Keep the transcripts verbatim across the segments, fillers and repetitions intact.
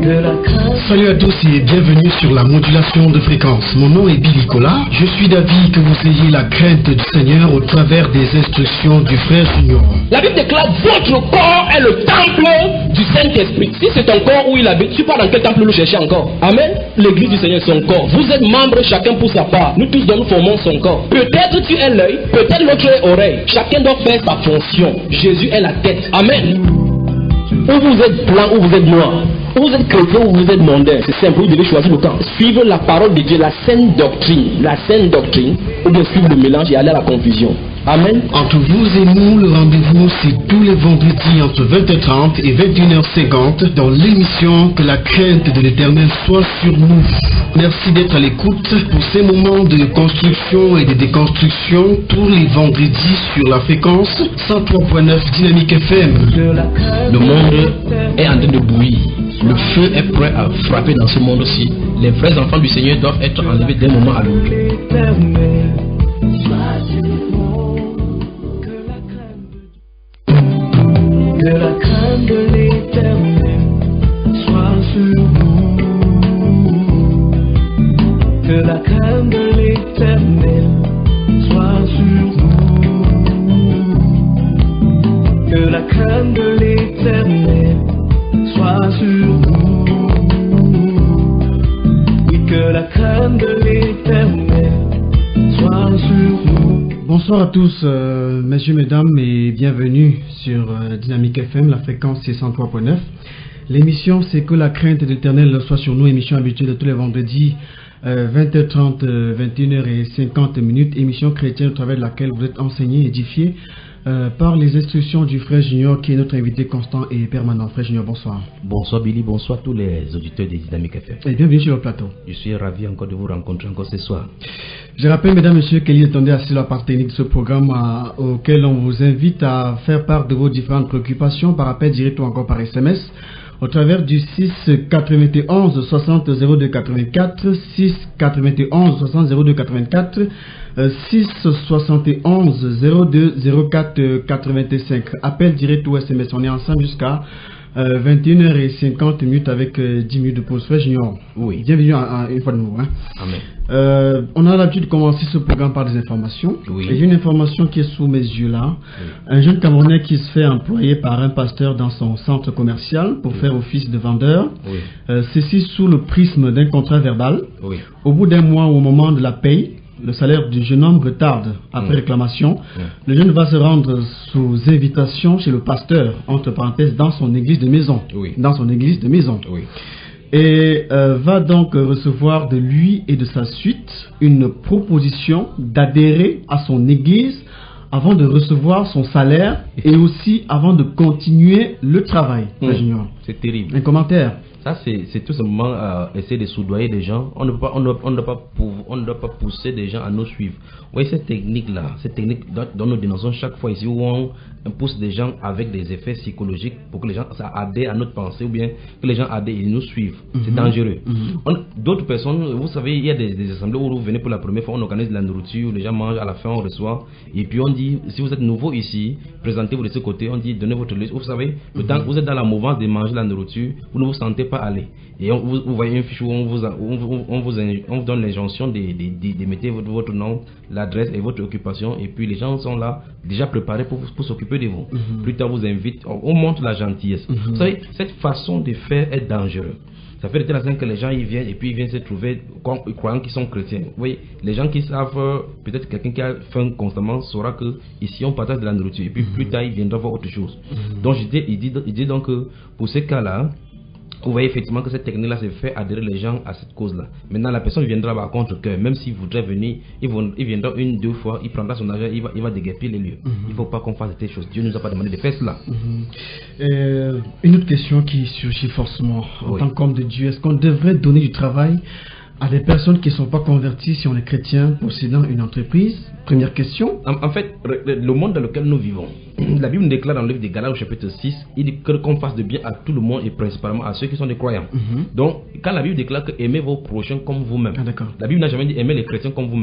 Salut à tous et bienvenue sur la modulation de fréquence. Mon nom est Billy Nicolas. Je suis d'avis que vous ayez la crainte du Seigneur au travers des instructions du frère Junior. La Bible déclare votre corps est le temple du Saint-Esprit. Si c'est ton corps où il habite, tu pars dans quel temple nous chercher encore? Amen. L'église du Seigneur est son corps. Vous êtes membres chacun pour sa part. Nous tous nous formons son corps. Peut-être tu es l'œil, peut-être l'autre est oreille. Chacun doit faire sa fonction. Jésus est la tête. Amen. Ou vous êtes blanc ou vous êtes noir. Ou vous êtes chrétien ou vous êtes mondain. C'est simple, vous devez choisir le camp. Suivre la parole de Dieu, la sainte doctrine. La sainte doctrine. Ou bien suivre le mélange et aller à la confusion. Amen. Entre vous et nous, le rendez-vous c'est tous les vendredis entre vingt heures trente et vingt et une heures cinquante dans l'émission Que la crainte de l'Éternel soit sur nous. Merci d'être à l'écoute pour ces moments de construction et de déconstruction tous les vendredis sur la fréquence cent trois point neuf Dynamique F M. Le monde est en train de bouillir. Le feu est prêt à frapper dans ce monde-ci. Les vrais enfants du Seigneur doivent être enlevés d'un moment à l'autre. Que la crainte de l'Éternel soit sur nous. Que la crainte de l'Éternel soit sur nous. Que la crainte de l'Éternel soit sur nous. Oui, que la crainte de l'Éternel soit sur nous. Bonsoir à tous, euh, messieurs, mesdames, et bienvenue sur euh, Dynamique F M, la fréquence c'est cent trois point neuf. L'émission c'est Que la crainte de l'Éternel soit sur nous, émission habituelle de tous les vendredis, euh, vingt heures trente, vingt et une heures cinquante minutes, émission chrétienne au travers de laquelle vous êtes enseignés, édifiés euh, par les instructions du frère Junior qui est notre invité constant et permanent. Frère Junior, bonsoir. Bonsoir Billy, bonsoir tous les auditeurs des Dynamiques F M. Et bienvenue sur le plateau. Je suis ravi encore de vous rencontrer encore ce soir. Je rappelle, mesdames, messieurs, qu'il est attendu à la part technique de ce programme à, auquel on vous invite à faire part de vos différentes préoccupations par appel direct ou encore par S M S au travers du six quatre-vingt-onze soixante zéro deux quatre-vingt-quatre, six quatre-vingt-onze soixante zéro deux quatre-vingt-quatre, euh, six soixante et onze zéro deux zéro quatre quatre-vingt-cinq. Appel direct ou S M S. On est ensemble jusqu'à Euh, vingt et une heures cinquante minutes avec euh, dix minutes de pause. Frère Junior, oui. Bienvenue à, à, une fois de nouveau. Hein. Amen. Euh, on a l'habitude de commencer ce programme par des informations. Oui. Et j'ai une information qui est sous mes yeux là. Oui. Un jeune Camerounais qui se fait employer par un pasteur dans son centre commercial pour oui. faire office de vendeur. Oui. Euh, ceci sous le prisme d'un contrat verbal. Oui. Au bout d'un mois, au moment de la paye, le salaire du jeune homme retarde après mmh. réclamation. Mmh. Le jeune va se rendre sous invitation chez le pasteur, entre parenthèses, dans son église de maison. Oui. Dans son église de maison. Oui. Et euh, va donc recevoir de lui et de sa suite une proposition d'adhérer à son église avant de recevoir son salaire et aussi avant de continuer le travail. Mmh. C'est terrible. Un commentaire. Ça, c'est tout simplement euh, essayer de soudoyer les gens. On ne peut pas, on ne, on ne doit pas, on ne doit pas pousser des gens à nous suivre. Vous voyez cette technique-là, cette technique dont, dont nous dénonçons chaque fois ici, où on, on pousse des gens avec des effets psychologiques pour que les gens adhèrent à notre pensée ou bien que les gens adhèrent et nous suivent. Mm-hmm. C'est dangereux. Mm-hmm. D'autres personnes, vous savez, il y a des, des assemblées où vous venez pour la première fois, on organise de la nourriture, les gens mangent, à la fin on reçoit. Et puis on dit, si vous êtes nouveau ici, présentez-vous de ce côté, on dit, donnez votre liste. Vous savez, le mm-hmm. temps que vous êtes dans la mouvance de manger la nourriture, vous ne vous sentez pas aller. Et on, vous, vous voyez une fiche où on vous, on vous, on vous, on vous donne l'injonction de, de, de, de mettre votre, votre nom, l'adresse et votre occupation. Et puis les gens sont là, déjà préparés pour, pour s'occuper de vous. Mm-hmm. Plus tard, vous invite, on, on montre la gentillesse. Mm-hmm. Vous savez, cette façon de faire est dangereuse. Ça fait de telle façon que les gens ils viennent et puis ils viennent se trouver croyant qu'ils sont chrétiens. Vous voyez, les gens qui savent, peut-être quelqu'un qui a faim constamment saura que ici on partage de la nourriture. Et puis mm-hmm. plus tard, il viendra voir autre chose. Mm-hmm. Donc, je dis, il, dit, il dit donc que pour ces cas-là, vous voyez effectivement que cette technique-là se fait adhérer les gens à cette cause-là. Maintenant, la personne viendra à contre-cœur. Même s'il voudrait venir, il, vont, il viendra une, deux fois, il prendra son argent, il va, il va déguerpir les lieux. Mm-hmm. Il ne faut pas qu'on fasse ces choses. Dieu ne nous a pas demandé de faire cela. Mm-hmm. euh, une autre question qui surgit forcément en oui. tant qu'homme de Dieu, est-ce qu'on devrait donner du travail à des personnes qui ne sont pas converties si on est chrétien possédant une entreprise? Première question. En, en fait, le monde dans lequel nous vivons, la Bible nous déclare dans le livre des Galates au chapitre six, il dit qu'on fasse de bien à tout le monde et principalement à ceux qui sont des croyants. Mm-hmm. Donc, quand la Bible déclare que aimez vos prochains comme vous-même, ah, la Bible n'a jamais dit aimez les chrétiens comme vous-même.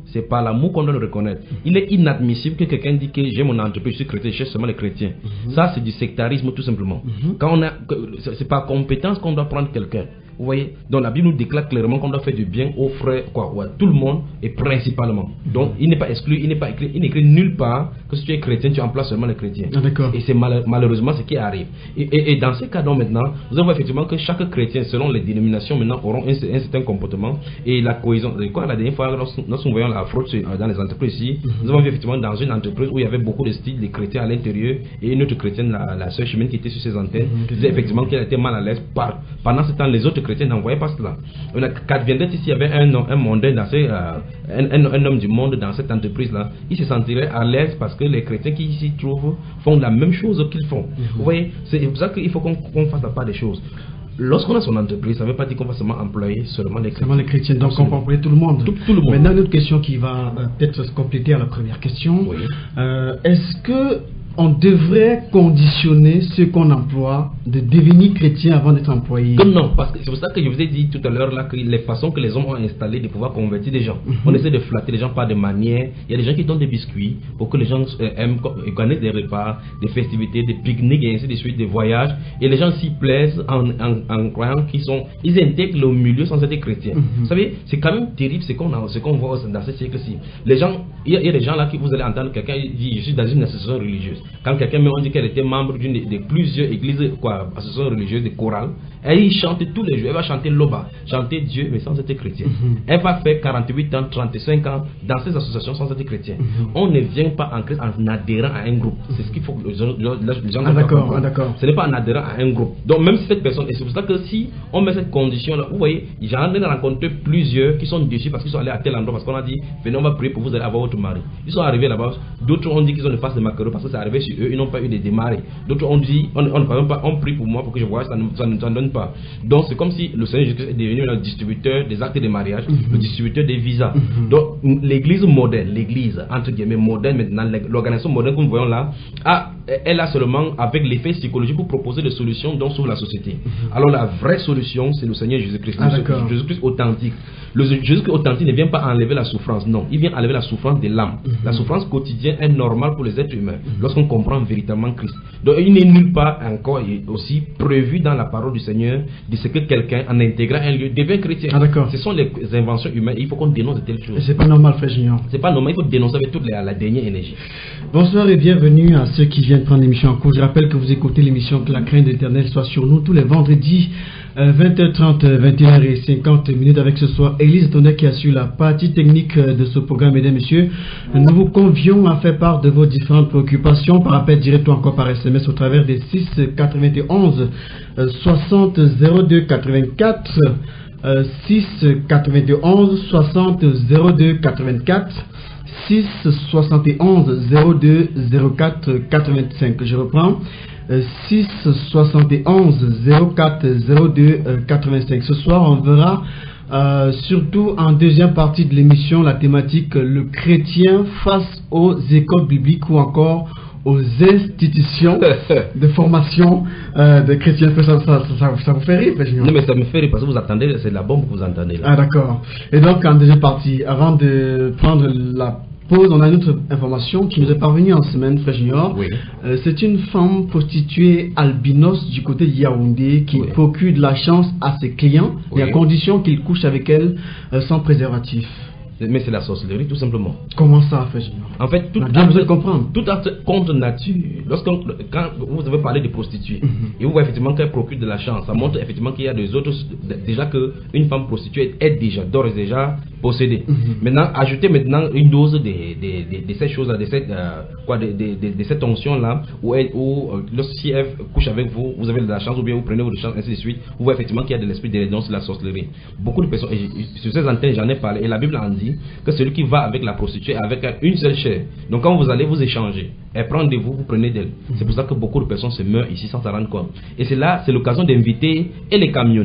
C'est par l'amour qu'on doit le reconnaître. Il est inadmissible que quelqu'un dise que j'ai mon entreprise, je suis chrétien, je cherche seulement les chrétiens. Mm-hmm. Ça, c'est du sectarisme tout simplement. Mm-hmm. Quand on a, c'est par compétence qu'on doit prendre quelqu'un. Vous voyez, donc la Bible nous déclare clairement qu'on doit faire du bien aux frères, quoi, ouais, tout le monde et principalement. Donc il n'est pas exclu, il n'est pas écrit, il n'est écrit nulle part que si tu es chrétien, tu emploies seulement les chrétiens. Ah, d'accord. Et c'est mal, malheureusement ce qui arrive. Et, et, et dans ces cas donc maintenant, nous avons effectivement que chaque chrétien, selon les dénominations, maintenant auront un, un certain comportement et la cohésion. Quoi, la dernière fois, lorsque nous voyons la fraude dans les entreprises ici, mm-hmm. nous avons vu effectivement dans une entreprise où il y avait beaucoup de styles de chrétiens à l'intérieur et une autre chrétienne, la, la sœur Chimène qui était sur ses antennes, mm-hmm. disait effectivement qu'elle était mal à l'aise. Par, pendant ce temps, les autres chrétiens n'envoyaient pas cela. Qu'adviendrait ici, il y avait un, un mondain dans ces, euh, un, un, un homme du monde dans cette entreprise-là, il se sentirait à l'aise parce que les chrétiens qui s'y trouvent font la même chose qu'ils font. Mm-hmm. Vous voyez, c'est pour ça qu'il faut qu'on qu'on fasse la part des choses. Lorsqu'on a son entreprise, ça ne veut pas dire qu'on va seulement employer seulement les chrétiens. Seulement les chrétiens, donc on peut employer tout le monde. Tout, tout le monde. Maintenant, une autre question qui va euh, peut-être se compléter à la première question. Oui. Euh, est-ce que on devrait conditionner ceux qu'on emploie de devenir chrétiens avant d'être employés? Que non, parce que c'est pour ça que je vous ai dit tout à l'heure là que les façons que les hommes ont installées de pouvoir convertir des gens. Mm-hmm. On essaie de flatter les gens par des manières. Il y a des gens qui donnent des biscuits pour que les gens euh, aiment connaissent des repas, des festivités, des pique-niques et ainsi de suite, des voyages. Et les gens s'y plaisent en, en, en croyant qu'ils sont, ils intègrent le milieu sans être chrétiens. Mm-hmm. Vous savez, c'est quand même terrible ce qu'on a, ce qu'on voit dans ce siècle-ci. Les gens, il y, a, il y a des gens là qui vous allez entendre quelqu'un dire je suis dans une association religieuse. Quand quelqu'un me dit qu'elle était membre d'une de plusieurs églises, quoi, associations religieuses, de chorales, elle chante tous les jours, elle va chanter l'Oba, chanter Dieu, mais sans être chrétien. Mm-hmm. Elle va faire quarante-huit ans, trente-cinq ans dans ces associations sans être chrétien. Mm-hmm. On ne vient pas en Christ en adhérant à un groupe. C'est ce qu'il faut que les gens, les gens ah, d'accord, ah, d'accord. Ce n'est pas en adhérant à un groupe. Donc même si cette personne, et c'est pour ça que si on met cette condition-là, vous voyez, j'en ai rencontré plusieurs qui sont déçus parce qu'ils sont allés à tel endroit, parce qu'on a dit, venez, on va prier pour vous aller avoir votre mari. Ils sont arrivés là-bas, d'autres ont dit qu'ils ont une face de maquereau parce que c'est arrivé sur eux, ils n'ont pas eu de démarrer. D'autres ont dit, on, on, on, on prie pour moi pour que je voie, ça ne ça ne donne pas. Donc c'est comme si le Seigneur Jésus est devenu le distributeur des actes de mariage, mm-hmm. le distributeur des visas. Mm-hmm. Donc l'église moderne, l'église entre guillemets moderne maintenant, l'organisation moderne que nous voyons là, a, elle a seulement avec l'effet psychologique pour proposer des solutions dont sauve la société. Mm-hmm. Alors la vraie solution c'est le Seigneur Jésus-Christ, ah, le Jésus-Christ authentique. Le Jésus-Christ authentique ne vient pas enlever la souffrance, non, il vient enlever la souffrance de l'âme. Mm-hmm. La souffrance quotidienne est normale pour les êtres humains mm-hmm. lorsqu'on comprend véritablement Christ. Donc il n'est nulle part encore aussi prévu dans la parole du Seigneur de ce que quelqu'un en intégrant un lieu devient chrétien. Ah, d'accord. Ce sont les inventions humaines, il faut qu'on dénonce de telles choses. C'est pas normal, frère Junior. C'est pas normal, il faut dénoncer avec toute la, la dernière énergie. Bonsoir et bienvenue à ceux qui viennent prendre l'émission en cours. Je rappelle que vous écoutez l'émission Que la crainte de l'Éternel soit sur nous tous les vendredis euh, vingt heures trente, vingt et une heures cinquante minutes avec ce soir Élise Tonnet qui assure la partie technique de ce programme. Mesdames et messieurs, nous vous convions à faire part de vos différentes préoccupations par appel direct ou encore par S M S au travers des six quatre-vingt-onze soixante zéro deux quatre-vingt-quatre euh, six quatre-vingt-onze soixante zéro deux quatre-vingt-quatre six soixante et onze zéro deux zéro quatre quatre-vingt-cinq. Je reprends euh, six soixante et onze zéro quatre zéro deux quatre-vingt-cinq. Ce soir, on verra euh, surtout en deuxième partie de l'émission la thématique le chrétien face aux écoles bibliques ou encore aux institutions de formation euh, de chrétiens. Ça, ça, ça, ça vous fait rire, Junior? Non, mais ça me fait rire parce que vous attendez, c'est la bombe que vous entendez là. Ah, d'accord. Et donc, en deuxième partie, avant de prendre la pause, on a une autre information qui nous est parvenue en semaine, frère Junior. Oui. Euh, c'est une femme prostituée albinos du côté de Yaoundé qui oui. procure de la chance à ses clients, oui. et à condition qu'il couche avec elle euh, sans préservatif. Mais c'est la sorcellerie tout simplement. Comment ça, frère Junior? En fait, tout acte, vous comprendre. tout acte contre nature. Lorsqu'on, quand vous avez parlé de prostituées, mm-hmm. et vous voyez effectivement qu'elle procure de la chance, ça montre effectivement qu'il y a des autres, déjà qu'une femme prostituée est déjà, d'ores et déjà possédée. Mm-hmm. Maintenant, ajoutez maintenant une dose de, de, de, de ces choses-là, de cette, euh, quoi, de, de, de, de cette onction-là, où, elle, où euh, si elle couche avec vous, vous avez de la chance, ou bien vous prenez votre chance, ainsi de suite, vous voyez effectivement qu'il y a de l'esprit de rédemption, de la sorcellerie. Beaucoup de personnes, et sur ces antennes, j'en ai parlé, et la Bible en dit que celui qui va avec la prostituée avec une seule chair. Donc quand vous allez vous échanger, elle prend de vous, vous prenez d'elle. C'est pour ça que beaucoup de personnes se meurent ici sans s'en rendre compte. Et c'est là, c'est l'occasion d'inviter et les camionneurs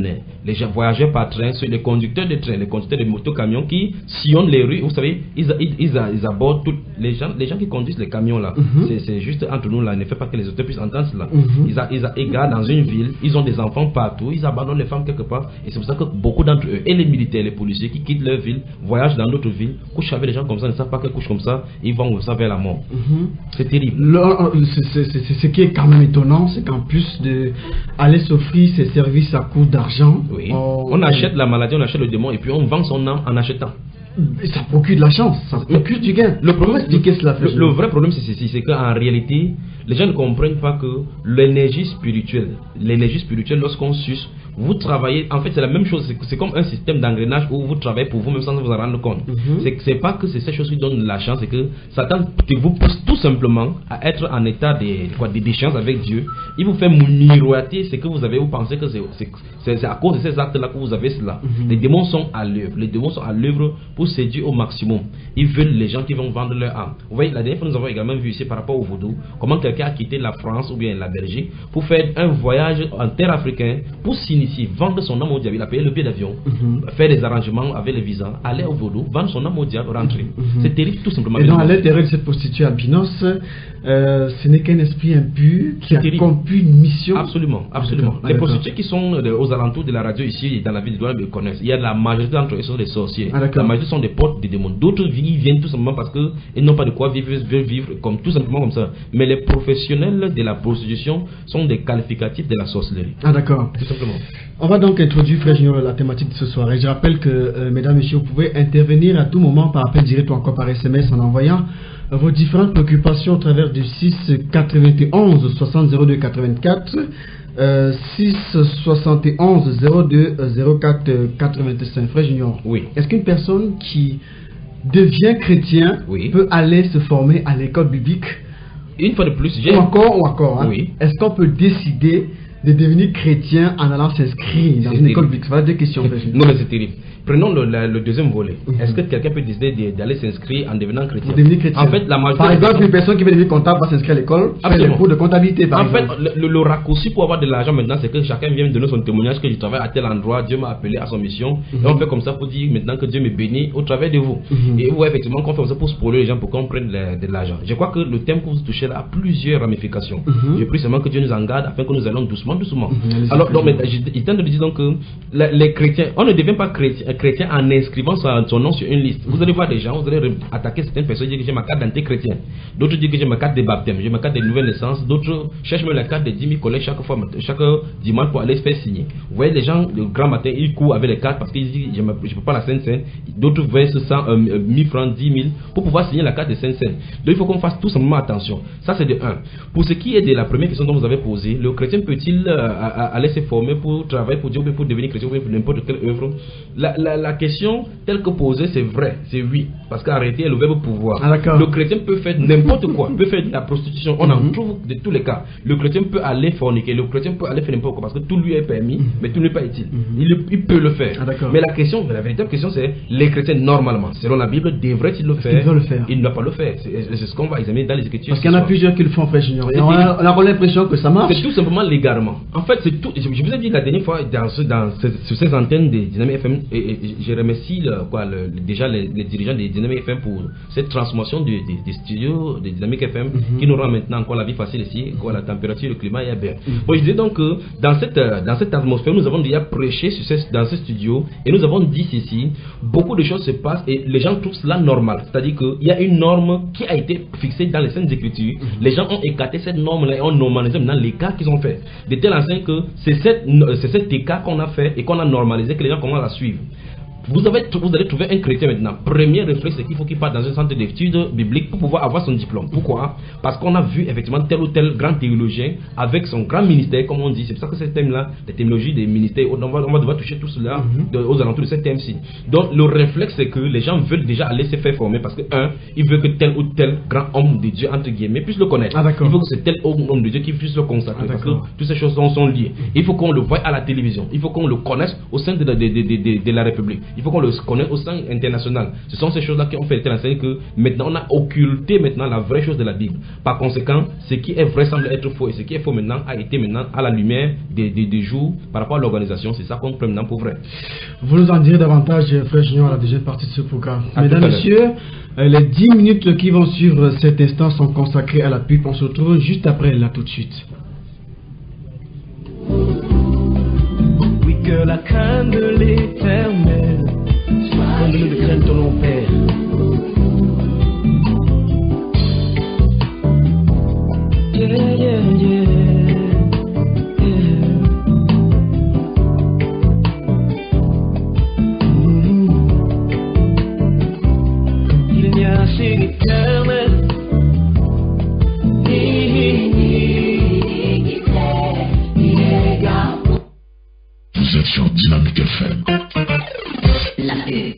les gens voyageurs par train, ceux, les conducteurs de train, les conducteurs de moto-camions qui sillonnent les rues. Vous savez, ils, ils, ils, ils abordent tous les gens, les gens qui conduisent les camions là. Mm-hmm. C'est juste entre nous là, ne fait pas que les auteurs puissent entendre cela. Mm-hmm. Ils, a, ils, a, ils gardent dans une ville, ils ont des enfants partout, ils abandonnent les femmes quelque part. Et c'est pour ça que beaucoup d'entre eux, et les militaires, les policiers qui quittent leur ville, voyagent dans d'autres villes, couchent avec les gens comme ça, ne savent pas qu'ils couchent comme ça, ils vont ça vers la mort. Mm-hmm. C'est terrible. C'est ce qui est quand même étonnant, c'est qu'en plus d'aller s'offrir ces services à coût d'argent, oui. on, on achète la maladie, on achète le démon et puis on vend son âme en achetant. Ça procure de la chance, ça procure du gain. Le problème, le, le, le vrai problème, c'est ceci, c'est qu'en réalité, les gens ne comprennent pas que l'énergie spirituelle, l'énergie spirituelle, lorsqu'on suce, vous travaillez, en fait c'est la même chose, c'est comme un système d'engrenage où vous travaillez pour vous-même sans vous en rendre compte. Mm-hmm. C'est pas que c'est ces choses qui donnent la chance, c'est que Satan vous pousse tout simplement à être en état de, quoi, de déchéance avec Dieu. Il vous fait miroiter ce que vous avez, vous pensez que c'est à cause de ces actes-là que vous avez cela. Mm-hmm. Les démons sont à l'œuvre, les démons sont à l'œuvre pour séduire au maximum. Ils veulent les gens qui vont vendre leur âme. Vous voyez, la dernière fois nous avons également vu ici par rapport au vaudou, comment quelqu'un a quitté la France ou bien la Belgique pour faire un voyage en terre africaine pour s'initier, vendre son âme au diable. Il a payé le billet d'avion, mm-hmm. faire des arrangements avec les visas, aller au vaudou, vendre son âme au diable, rentrer. Mm-hmm. C'est terrible tout simplement. Et donc à l'intérieur de cette prostituée albinos, euh, ce n'est qu'un esprit impur qui a accompli une mission. Absolument, absolument. Ah, les prostituées qui sont euh, aux alentours de la radio ici dans la ville de Douala me connaissent. Il y a la majorité d'entre eux sont des sorciers. Ah, la majorité sont des portes des démons. D'autres viennent tout simplement parce qu'ils n'ont pas de quoi vivre, veulent vivre comme tout simplement comme ça. Mais les professionnels de la prostitution sont des qualificatifs de la sorcellerie. Ah d'accord. Tout simplement. On va donc introduire, frère Junior, la thématique de ce soir. Et je rappelle que, euh, mesdames et messieurs, vous pouvez intervenir à tout moment par appel direct ou encore par S M S en envoyant euh, vos différentes préoccupations au travers du six quatre-vingt-onze soixante zéro deux quatre-vingt-quatre, euh, six soixante et onze zéro deux zéro quatre quatre-vingt-cinq. Frère Junior, oui. Est-ce qu'une personne qui devient chrétien oui. peut aller se former à l'école biblique? Une fois de plus, j'ai... Ou encore, ou encore, hein? Oui. Est-ce qu'on peut décider de devenir chrétien en allant s'inscrire dans une école biblique? Voilà deux questions. Non, mais c'est terrible. Prenons le, la, le deuxième volet. Mm-hmm. Est-ce que quelqu'un peut décider d'aller s'inscrire en devenant chrétien? Devenir chrétien. En fait, la majorité par exemple, une personne qui veut devenir comptable va s'inscrire à l'école, faire les cours de comptabilité. Par en exemple. fait, le, le raccourci pour avoir de l'argent maintenant, c'est que chacun vient donner son témoignage que je travaille à tel endroit, Dieu m'a appelé à son mission. Mm-hmm. Et on fait comme ça pour dire maintenant que Dieu me bénit au travers de vous. Mm-hmm. Et ouais, effectivement, qu'on fait comme ça pour spoiler les gens pour qu'on prenne de, de l'argent. Je crois que le thème que vous touchez là a plusieurs ramifications. Mm-hmm. Je prie seulement que Dieu nous en garde afin que nous allons doucement, doucement. Mm-hmm. Alors, donc, mais, je, je tente de dire donc que la, les chrétiens, on ne devient pas chrétien, chrétien en inscrivant son nom sur une liste. Vous allez voir des gens, vous allez attaquer certaines personnes, dire que j'ai ma carte d'identité chrétienne. D'autres disent que j'ai ma carte de baptême, j'ai ma carte de nouvelle naissance. D'autres cherchent même la carte de dix mille collègues chaque fois, chaque dimanche pour aller se faire signer. Vous voyez les gens, le grand matin, ils courent avec les cartes parce qu'ils disent je ne peux pas la Sainte-Seine. D'autres versent cent, euh, mille francs, dix mille pour pouvoir signer la carte de Sainte-Seine. Donc il faut qu'on fasse tout simplement attention. Ça c'est de un. Pour ce qui est de la première question dont vous avez posée, le chrétien peut-il euh, aller se former pour travailler pour Dieu ou pour devenir chrétien ou pour n'importe quelle œuvre? La, la, la question telle que posée, c'est vrai, c'est oui. Parce qu'en réalité, le verbe pouvoir. Ah, le chrétien peut faire n'importe quoi, peut faire de la prostitution. On mm-hmm. en trouve de tous les cas. Le chrétien peut aller forniquer, le chrétien peut aller faire n'importe quoi parce que tout lui est permis, mm-hmm. mais tout n'est pas utile. Mm-hmm. il, il peut le faire. Ah, mais la question, la véritable question, c'est les chrétiens normalement, selon la Bible, devraient-ils le faire? Ils le faire. Ils ne doivent pas le faire. C'est ce qu'on va examiner dans les Écritures. Parce qu'il y en a plusieurs qui le font, frère Junior. On a, on a l'impression que ça marche. C'est tout simplement légalement. En fait, c'est tout. Je, je vous ai dit la dernière fois dans, ce, dans ce, sur ces antennes des Dynamic F M, et, et, je remercie le, quoi, le, déjà les, les dirigeants des Dynamic F M pour cette transformation des de, de studios des Dynamic F M mm-hmm. qui nous rend maintenant encore la vie facile ici, quoi, la température, le climat est bien. Mm-hmm. Bon, je disais donc que dans cette, dans cette atmosphère, nous avons déjà prêché sur ces, dans ce studio et nous avons dit ceci, beaucoup de choses se passent et les gens trouvent cela normal. C'est-à-dire qu'il y a une norme qui a été fixée dans les Saintes Écritures. Mm-hmm. Les gens ont écarté cette norme-là et ont normalisé maintenant l'écart qu'ils ont fait. De telle enseigne que c'est cette, cet écart qu'on a fait et qu'on a normalisé que les gens commencent à suivre. Vous, avez, vous allez trouver un chrétien maintenant. Premier réflexe, c'est qu'il faut qu'il parte dans un centre d'études bibliques pour pouvoir avoir son diplôme. Pourquoi? Parce qu'on a vu effectivement tel ou tel grand théologien avec son grand ministère, comme on dit. C'est pour ça que ce thème-là, la théologie des ministères, on va, on va devoir toucher tout cela mm-hmm. de, aux alentours de ce thème-ci. Donc le réflexe, c'est que les gens veulent déjà aller se faire former parce que, un, ils veulent que tel ou tel grand homme de Dieu, entre guillemets, puisse le connaître. Ah, il faut que c'est tel homme de Dieu qui puisse le constater. Ah, parce que toutes ces choses sont, sont liées. Il faut qu'on le voie à la télévision. Il faut qu'on le connaisse au sein de la, de, de, de, de, de la République. Il faut qu'on le connaisse au sein international. Ce sont ces choses-là qui ont fait l'enseigner que maintenant on a occulté maintenant la vraie chose de la Bible. Par conséquent, ce qui est vrai semble être faux et ce qui est faux maintenant a été maintenant à la lumière des, des, des jours par rapport à l'organisation. C'est ça qu'on prend maintenant pour vrai. Vous nous en direz davantage, frère Junior, à la deuxième partie de ce programme. À Mesdames, Messieurs, les dix minutes qui vont suivre cet instant sont consacrées à la pub. On se retrouve juste après, là tout de suite. Oui, que la crainte de l'Éternel soit comme le crainte de ton Père. Yeah, yeah, yeah. Vous êtes sur Dynamique F M. La paix.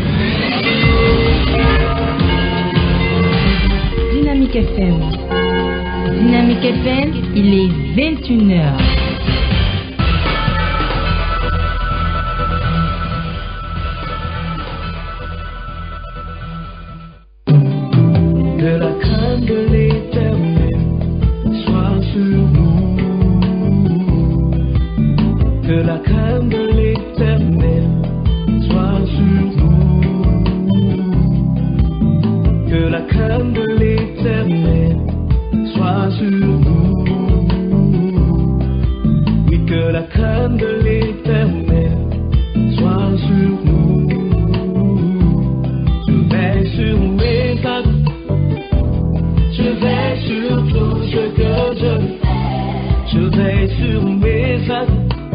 Dynamique F M. Dynamique F M, il est vingt et une heures. Que la crainte de l'Éternel soit sur nous. Que la crainte de l'Éternel soit sur nous. Que la crainte de l'Éternel soit sur nous. Oui, que la crainte de l'Éternel soit sur nous. Je vais sur mes actes. Je vais sur tout ce que je fais. Je vais sur mes actes.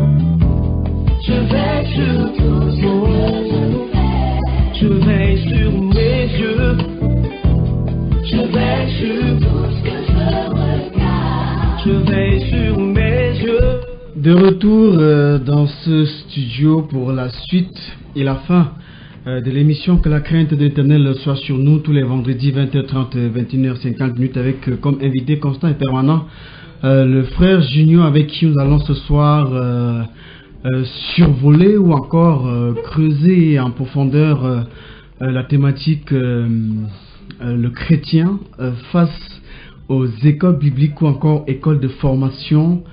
Je vais sur tout ce que je fais. Je vais sur mes yeux. Je vais sur tout ce que je regarde. Je vais sur mes yeux. De retour euh, dans ce studio pour la suite et la fin euh, de l'émission Que la crainte de l'Éternel soit sur nous tous les vendredis vingt heures trente, vingt et une heures cinquante minutes avec euh, comme invité constant et permanent euh, le frère Junior avec qui nous allons ce soir euh, euh, survoler ou encore euh, creuser en profondeur euh, euh, la thématique euh, euh, le chrétien euh, face aux écoles bibliques ou encore écoles de formation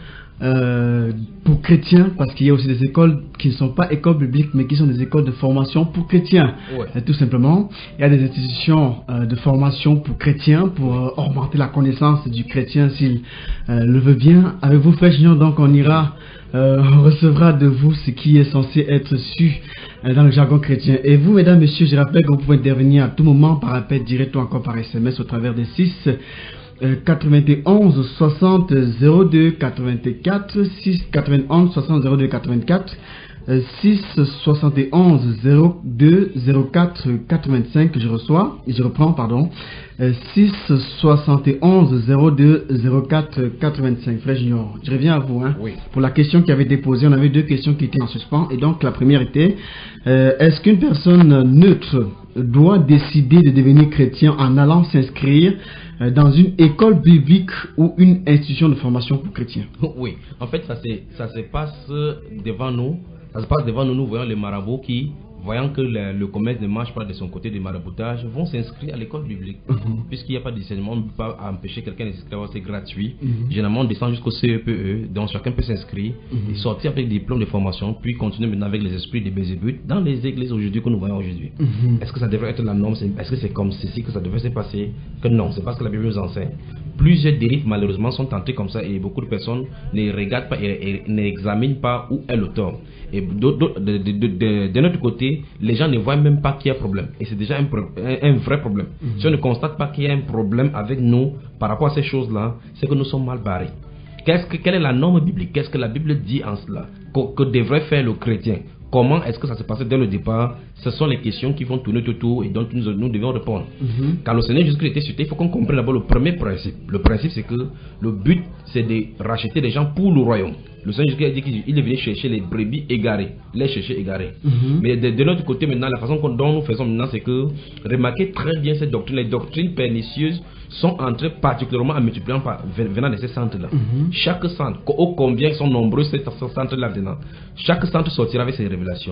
Euh, pour chrétiens, parce qu'il y a aussi des écoles qui ne sont pas écoles bibliques mais qui sont des écoles de formation pour chrétiens, Ouais. euh, tout simplement. Il y a des institutions euh, de formation pour chrétiens pour euh, augmenter la connaissance du chrétien s'il euh, le veut bien. Avec vous, frère Junior, donc on ira euh, on recevra de vous ce qui est censé être su euh, dans le jargon chrétien. Et vous, mesdames, messieurs, je rappelle que vous pouvez intervenir à tout moment par appel direct ou encore par S M S au travers des six Euh, quatre-vingt-onze soixante zéro deux quatre-vingt-quatre, six quatre-vingt-onze soixante zéro deux quatre-vingt-quatre, euh, six soixante et onze zéro deux zéro quatre quatre-vingt-cinq que je reçois, et je reprends, pardon, euh, six soixante et onze zéro deux zéro quatre quatre-vingt-cinq. Frère Junior, je reviens à vous, hein, Oui. pour la question qui avait déposée. On avait deux questions qui étaient en suspens, et donc la première était, euh, est-ce qu'une personne neutre doit décider de devenir chrétien en allant s'inscrire dans une école biblique ou une institution de formation pour chrétiens? Oui, en fait, ça, ça se passe devant nous. Ça se passe devant nous. Nous voyons les marabouts qui, voyant que le, le commerce ne marche pas de son côté du maraboutage, vont s'inscrire à l'école biblique. Mm-hmm. Puisqu'il n'y a pas de discernement, on ne peut pas empêcher quelqu'un de s'inscrire, c'est gratuit. Mm-hmm. Généralement, on descend jusqu'au C E P E, donc chacun peut s'inscrire mm-hmm. et sortir avec des diplômes de formation, puis continuer maintenant avec les esprits des Bézébuth dans les églises aujourd'hui que nous voyons aujourd'hui. Mm-hmm. Est-ce que ça devrait être la norme? Est-ce que c'est comme ceci que ça devrait se passer? Que non, c'est parce que la Bible nous enseigne. Plusieurs dérives malheureusement sont tentées comme ça et beaucoup de personnes ne regardent pas et, et n'examinent pas où est l'auteur. Et de, de, de, de, de, de notre côté, les gens ne voient même pas qu'il y a un problème. Et c'est déjà un, un, un vrai problème. Mm-hmm. Si on ne constate pas qu'il y a un problème avec nous par rapport à ces choses-là, c'est que nous sommes mal barrés. Qu'est-ce que, quelle est la norme biblique? Qu'est-ce que la Bible dit en cela? Que, que devrait faire le chrétien? Comment est-ce que ça s'est passé dès le départ? Ce sont les questions qui vont tourner autour et dont nous, nous devons répondre. Mm-hmm. Quand le Seigneur Jésus-Christ était sur terre, il faut qu'on comprenne d'abord le premier principe. Le principe, c'est que le but, c'est de racheter les gens pour le royaume. Le Seigneur Jésus-Christ a dit qu'il est venu chercher les brebis égarées, les chercher égarées. Mm-hmm. Mais de, de l'autre côté, maintenant, la façon dont nous faisons maintenant, c'est que, remarquez très bien cette doctrine. Les doctrines pernicieuses sont entrées particulièrement en multipliant par, venant de ces centres-là. Mm-hmm. Chaque centre, ô combien sont nombreux ces centres-là venant, chaque centre sortira avec ses révélations,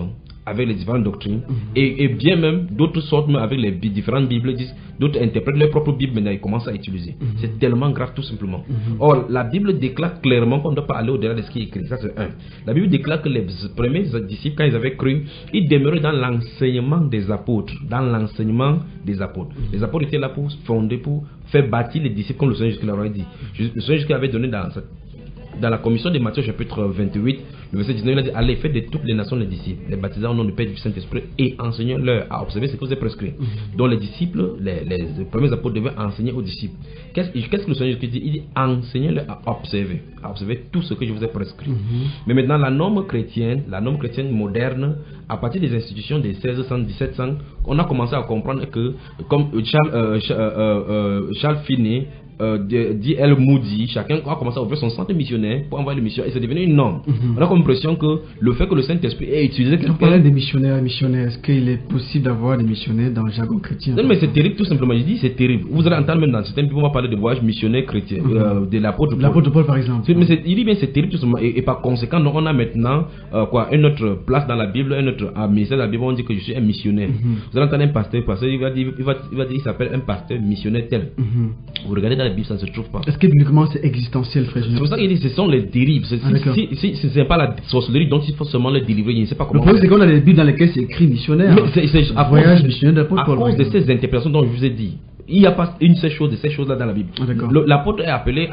avec les différentes doctrines, mm-hmm. et, et bien même d'autres sortent même avec les différentes Bibles, d'autres interprètent leur propre Bible, maintenant ils commencent à utiliser. Mm-hmm. C'est tellement grave tout simplement. Mm-hmm. Or, la Bible déclare clairement qu'on ne doit pas aller au-delà de ce qui est écrit. Ça c'est un. La Bible déclare que les premiers disciples, quand ils avaient cru, ils demeuraient dans l'enseignement des apôtres. Dans l'enseignement des apôtres. Mm-hmm. Les apôtres étaient là pour fonder, pour faire bâtir les disciples comme le Seigneur Jésus leur avait dit. Le Seigneur Jésus avait donné dans, dans la commission de Matthieu chapitre vingt-huit, le verset dix-neuf, il a dit: allez, faites de toutes les nations les disciples, les baptisant au nom du Père, du Saint-Esprit, et enseignez-leur à observer ce que vous avez prescrit. Mm-hmm. Donc les disciples, les, les, les premiers apôtres devaient enseigner aux disciples. Qu'est-ce, qu'est-ce que le Seigneur dit? Il dit: enseignez-leur à observer, à observer tout ce que je vous ai prescrit. Mm-hmm. Mais maintenant, la norme chrétienne, la norme chrétienne moderne, à partir des institutions des seize cents, dix-sept cents, on a commencé à comprendre que, comme Charles, euh, Charles, euh, euh, Charles Finney, Euh, D L Moody, chacun a commencé à ouvrir son centre missionnaire pour envoyer les missionnaires, et c'est devenu une norme. Mm-hmm. On a comme l'impression que le fait que le Saint-Esprit ait utilisé quelqu'un... On parlait des missionnaires, missionnaires, est-ce qu'il est possible d'avoir des missionnaires dans le jargon chrétien? Non, mais c'est terrible tout simplement, je dis c'est terrible. Vous allez entendre même dans certains pays, on va parler de voyage missionnaire chrétien, mm-hmm. euh, de l'apôtre Paul. L'apôtre Paul par exemple. Mais il dit bien c'est terrible tout simplement, et, et par conséquent, on a maintenant euh, quoi, une autre place dans la Bible, un autre euh, ministère de la Bible, on dit que je suis un missionnaire. Mm-hmm. Vous allez entendre un pasteur, pasteur il va dire, il va, il va dire, il s'appelle un pasteur missionnaire tel. Mm-hmm. Vous regardez dans la Bible, ça ne se trouve pas. Est-ce que bibliquement c'est existentiel, frère? C'est pour ça qu'il dit ce sont les dérives. C'est, ah, si, si, si, ce n'est pas la sorcellerie dont il faut seulement les délivrer, je ne sais pas comment. Le problème c'est qu'on a des Bibles dans lesquelles c'est écrit missionnaire. Mais c'est, c'est, à voyage cause, missionnaire d'apôtre Paul. À cause de ces interprétations dont je vous ai dit. Il n'y a pas une seule chose de ces choses-là dans la Bible. Ah, Le, l'apôtre est appelé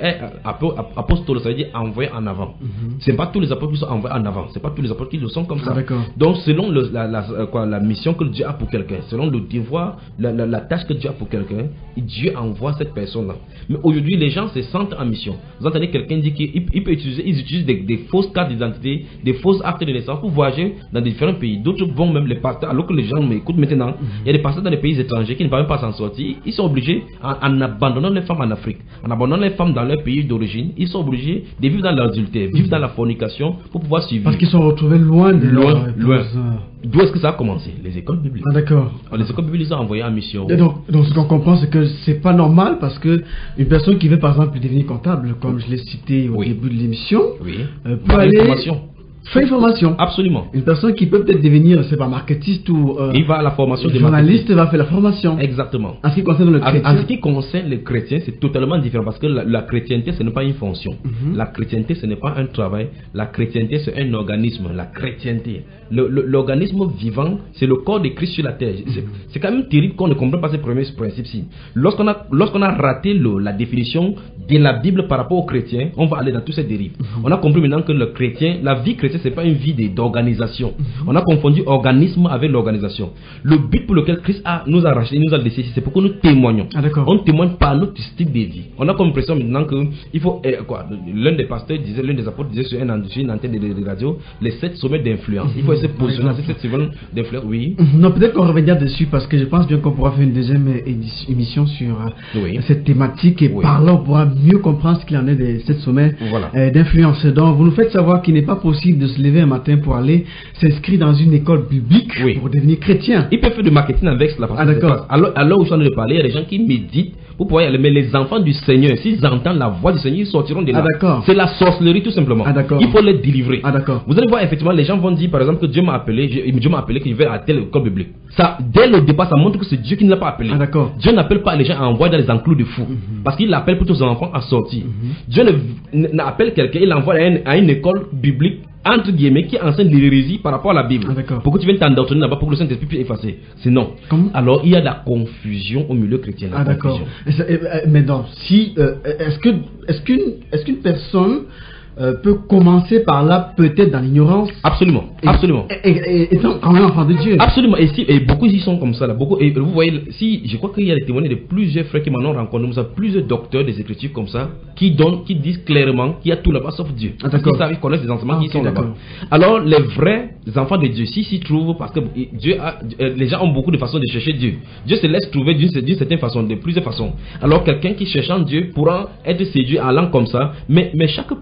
apostole, ça veut dire envoyé en avant. Mm-hmm. Ce n'est pas tous les apôtres qui sont envoyés en avant. Ce n'est pas tous les apôtres qui le sont comme ça. Ah, donc, selon le, la, la, quoi, la mission que Dieu a pour quelqu'un, selon le devoir, la, la, la tâche que Dieu a pour quelqu'un, Dieu envoie cette personne-là. Mais aujourd'hui, les gens se sentent en mission. Vous entendez quelqu'un dire qu'il il peut utiliser, ils utilisent des, des fausses cartes d'identité, des fausses actes de naissance pour voyager dans différents pays. D'autres vont même les pasteurs, alors que les gens m'écoutent maintenant. Mm-hmm. Il y a des pasteurs dans les pays étrangers qui ne peuvent même pas s'en sortir. Ils sont obligés, en, en abandonnant les femmes en Afrique, en abandonnant les femmes dans leur pays d'origine, ils sont obligés de vivre dans l'adultère, vivre dans la fornication pour pouvoir suivre. Parce qu'ils sont retrouvés loin de loin, loin. D'où est-ce que ça a commencé? Les écoles bibliques. Ah, d'accord. Alors, les écoles bibliques sont envoyées en mission. Et donc, donc, ce qu'on comprend, c'est que c'est pas normal parce que une personne qui veut, par exemple, devenir comptable, comme je l'ai cité au oui. début de l'émission, oui. euh, peut aller faire une formation. Absolument. Une personne qui peut peut-être devenir, c'est pas marketiste ou euh, il va à la formation des journaliste, va faire la formation. Exactement. En ce qui concerne le chrétien. En, en ce qui concerne les chrétiens, c'est totalement différent parce que la, la chrétienté, ce n'est pas une fonction. Mm-hmm. La chrétienté, ce n'est pas un travail. La chrétienté, c'est un organisme. La chrétienté, le, le, l'organisme vivant, c'est le corps de Christ sur la terre. C'est, c'est quand même terrible qu'on ne comprenne pas ces premiers principes-ci. Lorsqu'on a, lorsqu'on a raté le, la définition de la Bible par rapport aux chrétiens, on va aller dans toutes ces dérives. Mm-hmm. On a compris maintenant que le chrétien, la vie chrétienne, c'est pas une vie d'organisation. Mm-hmm. On a confondu organisme avec l'organisation. Le but pour lequel Christ a, nous a racheté, nous a laissé, c'est pour que nous témoignons. Ah, on ne témoigne pas notre style de vie. On a comme impression maintenant que il faut eh, quoi. L'un des pasteurs disait, l'un des apôtres disait sur une, sur une antenne de, de, de radio, les sept sommets d'influence. Mm-hmm. Il faut essayer de positionner ces sept sommets d'influence. Oui. Mm-hmm. Non, peut-être qu'on reviendra dessus parce que je pense bien qu'on pourra faire une deuxième émission sur oui. cette thématique et oui. par là on pourra mieux comprendre ce qu'il en est des sept sommets voilà. euh, d'influence. Donc vous nous faites savoir qu'il n'est pas possible de se lever un matin pour aller s'inscrire dans une école biblique oui. pour devenir chrétien. Il peut faire du marketing avec cela. Ah, d'accord. Alors, alors où je suis en train de parler, il y a des gens qui méditent pour pouvoir y aller. Mais les enfants du Seigneur, s'ils entendent la voix du Seigneur, ils sortiront de là. Ah, d'accord. C'est la sorcellerie tout simplement. Ah, d'accord. Il faut les délivrer. Ah, d'accord. Vous allez voir effectivement, les gens vont dire par exemple que Dieu m'a appelé, je, Dieu m'a appelé que je vais à telle école biblique. Ça, dès le départ, ça montre que c'est Dieu qui ne l'a pas appelé. Ah, d'accord. Dieu n'appelle pas les gens à envoyer dans les enclos de fous. Mm-hmm. Parce qu'il appelle plutôt ses enfants à sortir. Mm-hmm. Dieu ne, n'appelle quelqu'un, il l'envoie à une, à une école biblique entre guillemets qui enseigne l'hérésie par rapport à la Bible. Ah, pour que tu viennes t'endoctriner là-bas pour que le Saint-Esprit puisse effacer. C'est non. Comment? Alors il y a de la confusion au milieu chrétien. Ah, d'accord. Mais non, si euh, est-ce que est-ce qu'une est-ce qu'une personne Euh, peut commencer par là, peut-être dans l'ignorance. Absolument, et, absolument. Et, et, et étant quand même enfant de Dieu. Absolument. Et, si, et beaucoup y sont comme ça. Là. Beaucoup, et vous voyez, si je crois qu'il y a des témoignages de plusieurs frères qui m'en ont rencontré, nous avons plusieurs docteurs des Écritures comme ça, qui donnent, qui disent clairement qu'il y a tout là-bas sauf Dieu. Ah, d'accord. Ils savent, ils connaissent des enseignements ah, qui okay, sont d'accord. là-bas. Alors les vrais enfants de Dieu, s'ils s'y trouvent, parce que Dieu a, les gens ont beaucoup de façons de chercher Dieu. Dieu se laisse trouver d'une, d'une certaine façon, de plusieurs façons. Alors quelqu'un qui cherche en Dieu pourra être séduit en allant comme ça, mais mais chaque personne qui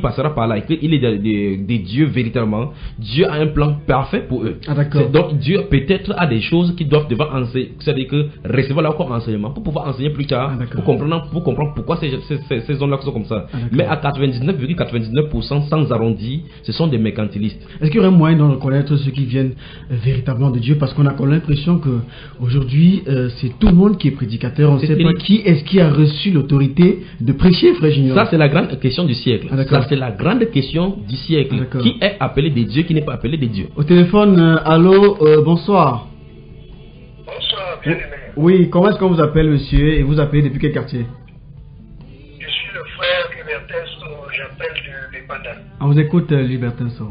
passera par là et qu'il est des, des, des dieux véritablement, Dieu a un plan parfait pour eux. Ah, d'accord. Donc Dieu peut-être a des choses qu'ils doivent devoir enseigner, c'est-à-dire que recevoir là comme enseignement pour pouvoir enseigner plus tard, ah, pour comprendre, pour comprendre pourquoi ces, ces, ces, ces zones-là sont comme ça. Ah, mais à quatre-vingt-dix-neuf virgule quatre-vingt-dix-neuf pour cent sans arrondi, ce sont des mercantilistes. Est-ce qu'il y aurait moyen de reconnaître ceux qui viennent euh, véritablement de Dieu? Parce qu'on a comme l'impression que aujourd'hui euh, c'est tout le monde qui est prédicateur. On ne sait pas qui est-ce qui a reçu l'autorité de prêcher, frère Junior. Ça c'est la grande question du siècle. Ah, ça c'est la grande question du siècle. Ah, qui est appelé des dieux, qui n'est pas appelé des dieux. Au téléphone, euh, allô, euh, bonsoir. Bonsoir, bien aimé. Oui, comment est-ce qu'on vous appelle, monsieur, et vous appelez depuis quel quartier? Je suis le frère Libertin So, j'appelle de l'Épanda. On vous écoute, euh, Libertin So.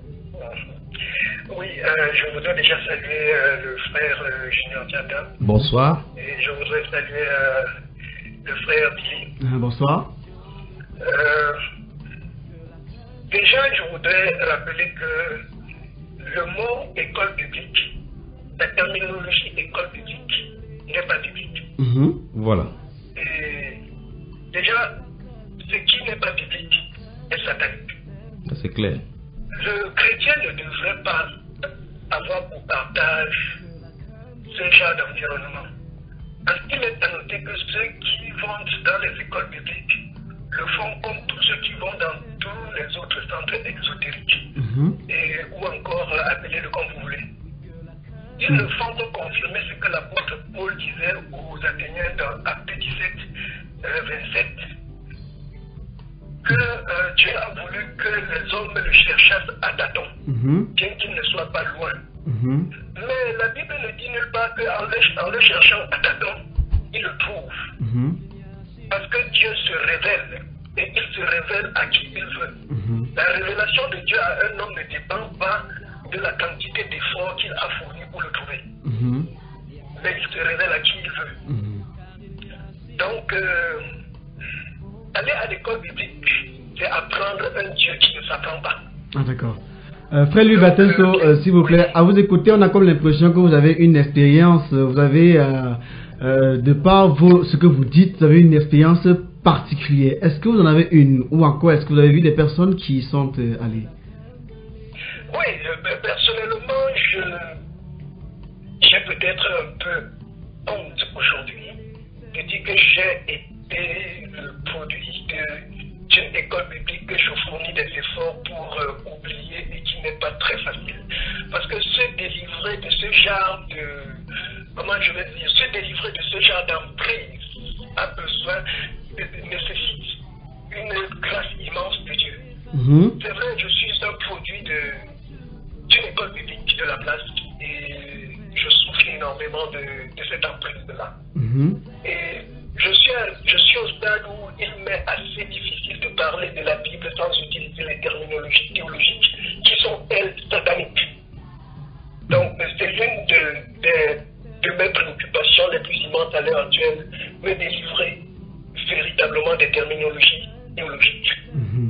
Oui, euh, je voudrais déjà saluer euh, le frère euh, Junior Diata. Bonsoir. Et je voudrais saluer euh, le frère Billy. Euh, bonsoir. Euh, déjà, je voudrais rappeler que le mot école publique, la terminologie école publique n'est pas biblique. Mm-hmm. Voilà. Et déjà, ce qui n'est pas biblique est satanique. C'est clair. Le chrétien ne devrait pas avoir pour partage ce genre d'environnement. Parce qu'il est à noter que ceux qui vont dans les écoles bibliques le font comme tous ceux qui vont dans tous les autres centres exotériques. Mm-hmm. Et, ou encore euh, appelez-le comme vous voulez. Ils mm-hmm. ne font que confirmer ce que l'apôtre Paul disait aux Athéniens dans Acte dix-sept, vingt-sept. Que euh, Dieu a voulu que les hommes le cherchassent à tâtons, mm-hmm. bien qu'il ne soit pas loin. Mm-hmm. Mais la Bible ne dit nulle part qu'en le, en le cherchant à tâtons, il le trouve. Mm-hmm. Parce que Dieu se révèle, et il se révèle à qui il veut. Mm-hmm. La révélation de Dieu à un homme ne dépend pas de la quantité d'efforts qu'il a fourni pour le trouver. Mm-hmm. Mais il se révèle à qui il veut. Mm-hmm. Donc, euh, aller à l'école biblique, c'est apprendre un Dieu qui ne s'apprend pas. Ah, d'accord. Euh, frère Libertin So, euh, s'il vous plaît, à vous écouter, on a comme l'impression que vous avez une expérience, vous avez, euh, euh, de par vos, ce que vous dites, vous avez une expérience particulière. Est-ce que vous en avez une, ou encore est-ce que vous avez vu des personnes qui y sont euh, allées? Oui, euh, personnellement, je, j'ai peut-être un peu honte aujourd'hui de dire que j'ai été le produit de d'une école biblique que je fournis des efforts pour euh, oublier et qui n'est pas très facile. Parce que se délivrer de ce genre de, comment je vais dire, se délivrer de ce genre d'emprise a besoin, de, de, nécessite une grâce immense de Dieu. Mm-hmm. C'est vrai, je suis un produit de, d'une école biblique de la place et je souffre énormément de, de cette emprise-là. Mm-hmm. Et Je suis, à, je suis au stade où il m'est assez difficile de parler de la Bible sans utiliser les terminologies théologiques qui sont, elles, sataniques. Donc, c'est l'une de, de, de mes préoccupations les plus immenses à l'heure actuelle, me délivrer véritablement des terminologies théologiques. Mm-hmm.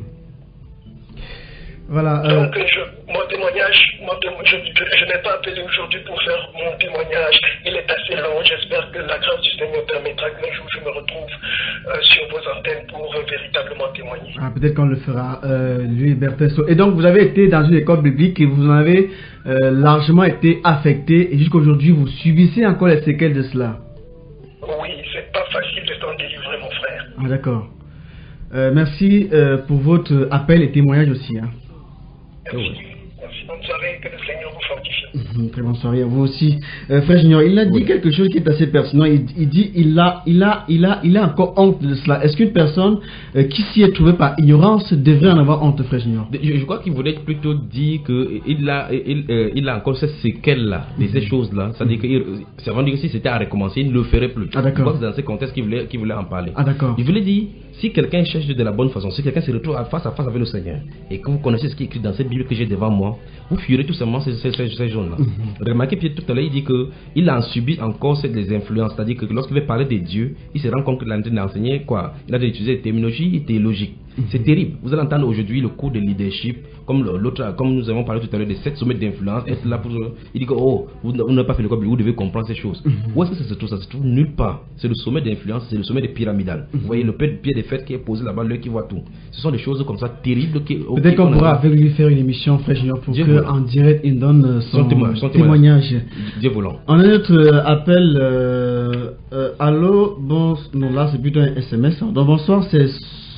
Voilà. Euh... Donc, je, mon témoignage, mon témo, je, je, je n'ai pas appelé aujourd'hui pour faire mon témoignage. Il est assez long. J'espère que la grâce du Seigneur permettra qu'un jour je me retrouve euh, sur vos antennes pour euh, véritablement témoigner. Ah, peut-être qu'on le fera, euh, lui, Libertin So. Et donc, vous avez été dans une école biblique et vous en avez euh, largement été affecté. Et jusqu'à aujourd'hui, vous subissez encore les séquelles de cela. Oui, c'est pas facile de s'en délivrer, mon frère. Ah, d'accord. Euh, merci euh, pour votre appel et témoignage aussi. Hein. Merci. Merci. Bonne soirée, que le Seigneur vous fortifie. Mmh, très bonne soirée à vous aussi. Euh, frère Junior, il a dit oui. quelque chose qui est assez pertinent. Il, il dit il a, il, a, il, a, il a encore honte de cela. Est-ce qu'une personne euh, qui s'y est trouvée par ignorance devrait en avoir honte, frère Junior? Je, je crois qu'il voulait plutôt dire qu'il a, il, euh, il a encore ces séquelles-là, de mmh. ces choses-là. C'est-à-dire que c'est vraiment dire que si c'était à recommencer, il ne le ferait plus. Ah, d'accord. Je crois que c'est dans ce contexte qu'il voulait, qu'il voulait en parler. Ah, d'accord. Il voulait dire, si quelqu'un cherche de la bonne façon, si quelqu'un se retrouve face à face avec le Seigneur, et que vous connaissez ce qui est écrit dans cette Bible que j'ai devant moi, vous fuirez tout simplement ces, ces, ces, ces zones-là. Mm-hmm. Remarquez, puis tout à l'heure, il dit qu'il en subit encore des influences, c'est-à-dire que lorsqu'il veut parler de Dieu, il se rend compte qu'il a enseigné quoi? Il a utilisé des terminologies théologiques. Mm-hmm. C'est terrible. Vous allez entendre aujourd'hui le cours de leadership, comme l'autre, comme nous avons parlé tout à l'heure de sept sommets d'influence. Être là pour, il dit que oh, vous, vous n'avez pas fait le code, vous devez comprendre ces choses. Mm-hmm. Où est-ce que ça se trouve? Ça se trouve nulle part. C'est le sommet d'influence, c'est le sommet des pyramidales. Mm-hmm. Vous voyez le pied des fêtes qui est posé là-bas, l'œil qui voit tout. Ce sont des choses comme ça terribles. Qui, peut-être qu'on pourra avec lui faire une émission, Frère Junior, pour qu'en direct il donne son, son, témoignage. son témoignage. Dieu voulant. On a notre appel. Euh, euh, allô, bon, non là c'est plutôt un S M S. Donc bonsoir, c'est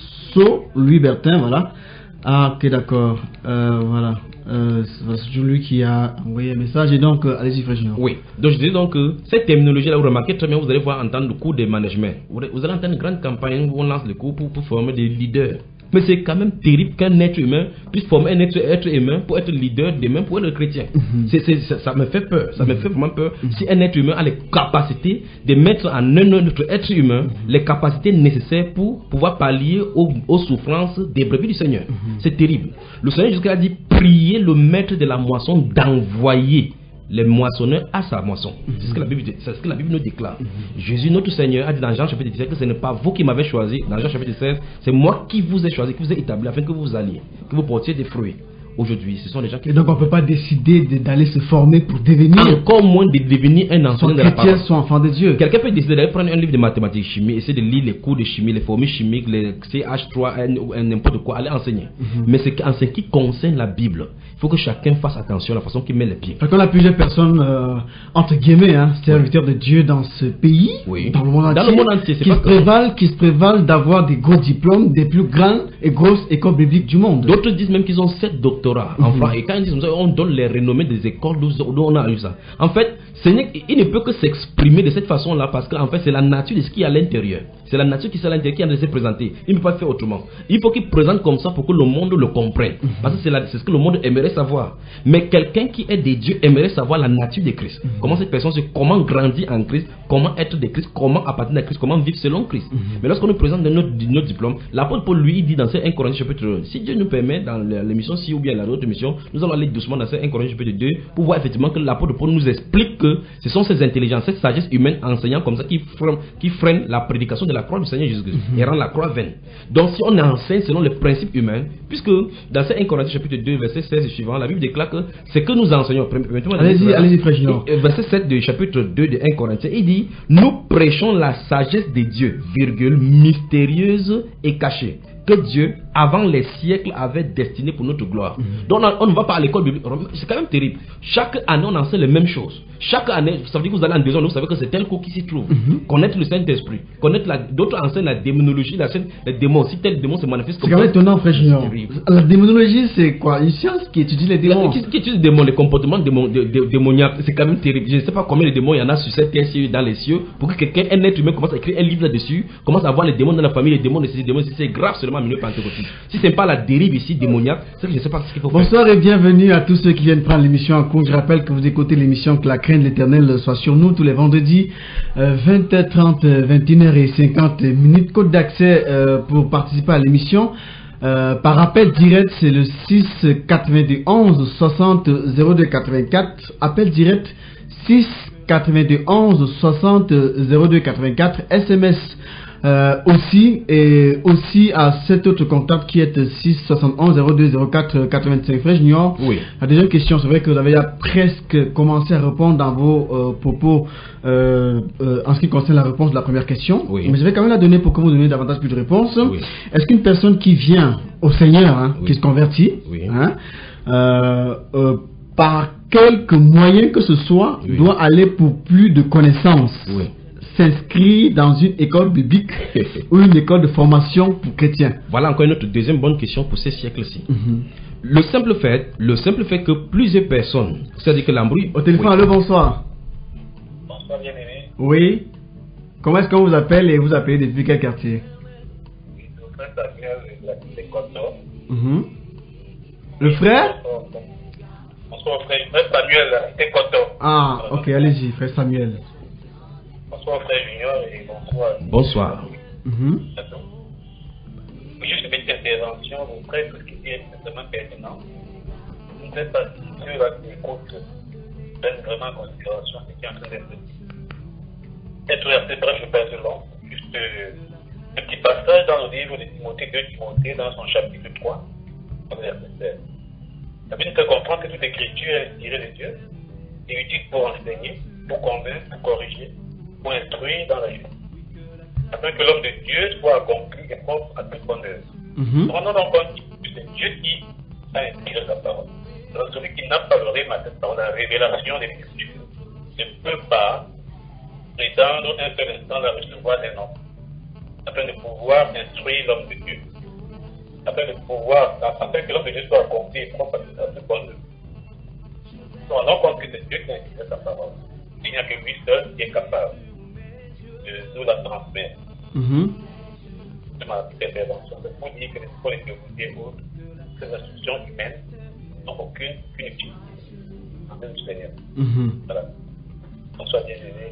So Louis Bertin, voilà. Ah ok d'accord, euh, voilà. Euh, c'est lui qui a envoyé un message et donc euh, allez-y Frère Junior. Oui, donc je dis donc que cette terminologie là, vous remarquez très bien, vous allez voir entendre le cours de management. Vous, vous allez entendre une grande campagne où on lance le cours pour, pour former des leaders. Mais c'est quand même terrible qu'un être humain puisse former un être, être humain pour être leader demain pour être chrétien. Mm-hmm. c'est, c'est, ça, ça me fait peur, ça mm-hmm. me fait vraiment peur. Mm-hmm. Si un être humain a les capacités de mettre en un autre être humain mm-hmm. les capacités nécessaires pour pouvoir pallier aux, aux souffrances des brebis du Seigneur. Mm-hmm. C'est terrible. Le Seigneur jusqu'à dit priez le maître de la moisson d'envoyer les moissonneurs à sa moisson. Mm-hmm. C'est ce que la Bible, c'est ce que la Bible nous déclare. Mm-hmm. Jésus, notre Seigneur, a dit dans Jean chapitre dix-sept que ce n'est pas vous qui m'avez choisi. Dans Jean chapitre seize, c'est moi qui vous ai choisi, qui vous ai établi afin que vous alliez, que vous portiez des fruits. Aujourd'hui, ce sont les gens qui... Et donc on ne peut pas décider de, d'aller se former pour devenir... Encore moins de devenir un enseignant de la parole. Sont enfants de Dieu. Quelqu'un peut décider d'aller prendre un livre de mathématiques, chimie, essayer de lire les cours de chimie, les formules chimiques, les C H trois, n'importe quoi, aller enseigner. Mm-hmm. Mais c'est en ce qui concerne la Bible, il faut que chacun fasse attention à la façon qu'il met les pieds. Parce qu'on a plusieurs personnes, euh, entre guillemets, hein, serviteurs oui. de Dieu dans ce pays, oui. dans le monde entier, dans le monde entier qui, se prévalent, qui se prévalent d'avoir des gros diplômes des plus grandes et grosses écoles bibliques du monde. D'autres disent même qu'ils ont sept doctorats mm-hmm. en France. Et quand ils disent on donne les renommées des écoles d'où on a eu ça. En fait, il ne peut que s'exprimer de cette façon-là parce qu'en fait, c'est la nature de ce qui est à l'intérieur. C'est la nature qui est à l'intérieur qui a de se présenter. Il ne peut pas faire autrement. Il faut qu'il présente comme ça pour que le monde le comprenne. Parce que c'est, la, c'est ce que le monde aimerait savoir. Mais quelqu'un qui est des dieux aimerait savoir la nature de Christ. Comment cette personne, c'est comment grandir en Christ, comment être de Christ, comment appartenir à Christ, comment vivre selon Christ. Mm-hmm. Mais lorsqu'on nous présente notre, notre diplôme, l'apôtre Paul lui il dit dans ce un Corinthiens chapitre un, si Dieu nous permet dans l'émission ci ou bien la autre émission, nous allons aller doucement dans ce un Corinthiens chapitre deux pour voir effectivement que l'apôtre Paul nous explique que ce sont ces intelligences, cette sagesse humaine enseignant comme ça qui freinent, qui freinent la prédication de la croix du Seigneur Jésus-Christ mm-hmm. et rend la croix vaine. Donc si on enseigne selon les principes humains, puisque dans ce un Corinthiens chapitre deux verset seize et suivant, la Bible déclare que c'est que nous enseignons. Allez-y, allez-y, frère Junior. Verset sept du chapitre deux de un Corinthiens, il dit nous prêchons la sagesse de Dieu, virgule, mystérieuse et cachée, que Dieu, avant les siècles, avait destiné pour notre gloire. Mm-hmm. Donc on ne va pas à l'école biblique. C'est quand même terrible. Chaque année, on enseigne les mêmes choses. Chaque année, ça veut dire que vous allez en deuxième, vous savez que c'est tel cours qui s'y trouve. Mm-hmm. Connaître le Saint-Esprit. Connaître la... D'autres enseignent la démonologie, la scène, les démons. Si tel démon se manifeste comme ça. C'est quand même étonnant, frère Junior. La démonologie, c'est quoi? Une science qui étudie les démons. Qui, qui étudie les démons, les comportements démon, dé, dé, démoniaques. C'est quand même terrible. Je ne sais pas combien de démons il y en a sur cette terre, dans les cieux, pour que quelqu'un, un être humain, commence à écrire un livre là-dessus, commence à voir les démons dans la famille, les démons, les démons. C'est grave seulement à milieu pentecôtiste. Si ce n'est pas la dérive ici démoniaque, c'est que je ne sais pas ce qu'il faut faire. Bonsoir et bienvenue à tous ceux qui viennent prendre l'émission en cours. Je rappelle que vous écoutez l'émission Que la crainte de l'Éternel soit sur nous tous les vendredis, euh, vingt heures trente, vingt et une heures cinquante minutes. Code d'accès euh, pour participer à l'émission. Euh, par appel direct, c'est le six quatre-vingt-deux onze soixante zéro deux quatre-vingt-quatre. Appel direct six quatre-vingt-deux onze soixante zéro deux quatre-vingt-quatre. S M S Euh, aussi et aussi à cet autre contact qui est six soixante et onze zéro deux zéro quatre quatre-vingt-cinq. Frère Junior, oui. La deuxième question, c'est vrai que vous avez presque commencé à répondre dans vos euh, propos euh, euh, en ce qui concerne la réponse de la première question, oui. Mais je vais quand même la donner pour que vous donniez davantage plus de réponses. Oui. Est-ce qu'une personne qui vient au Seigneur, hein, oui. qui se convertit, oui. hein, euh, euh, par quelque moyen que ce soit, oui. doit aller pour plus de connaissances, oui. s'inscrit dans une école biblique ou une école de formation pour chrétiens? Voilà encore une autre deuxième bonne question pour ces siècles-ci. Mm-hmm. Le simple fait, le simple fait que plusieurs personnes, c'est-à-dire que l'embrouille... Au téléphone, oui. Allô, bonsoir. Bonsoir, bien-aimé. Oui. Comment est-ce qu'on vous appelle et vous appelez depuis quel quartier? Oui, le frère Samuel de la cité Coton. Mm-hmm. Le frère? Bonsoir, frère, frère Samuel de la cité Coton. Ah, ok, allez-y, frère Samuel. Bonsoir frère Junior et bonsoir. Bonsoir. Mm-hmm. Juste une petite intervention, vous frère, tout ce qui est extrêmement pertinent. Je ne sais pas si ceux-là qui écoutent prennent vraiment en considération ce qui est en train d'être dit. Être assez bref, je ne vais pas être long. Juste Un petit passage dans le livre de Timothée, deux Timothée, dans son chapitre trois, verset seize. La Bible fait comprendre que toute écriture est inspirée de Dieu et utile pour enseigner, pour convaincre, pour corriger, pour instruire dans la vie, afin que l'homme de Dieu soit accompli et propre à toute bonne œuvre. Mhm. Prenons donc compte que c'est Dieu qui a inspiré sa parole. Donc celui qui n'a pas le rime à cette parole, la révélation des Écritures, ne peut pas prétendre un seul instant la recevoir d'un homme, afin de pouvoir instruire l'homme de Dieu, afin de pouvoir, afin que l'homme de Dieu soit accompli et propre à toute bonne œuvre. Prenons compte que c'est Dieu qui a inspiré sa parole. Il n'y a que lui seul qui est capable de nous la transmettre. Mhm. C'est ma petite intervention. C'est pour dire que les écoles et théologies et autres, ces instructions humaines n'ont aucune, aucune utilité. En même Seigneur. Mhm. Voilà. On soit bien aimé.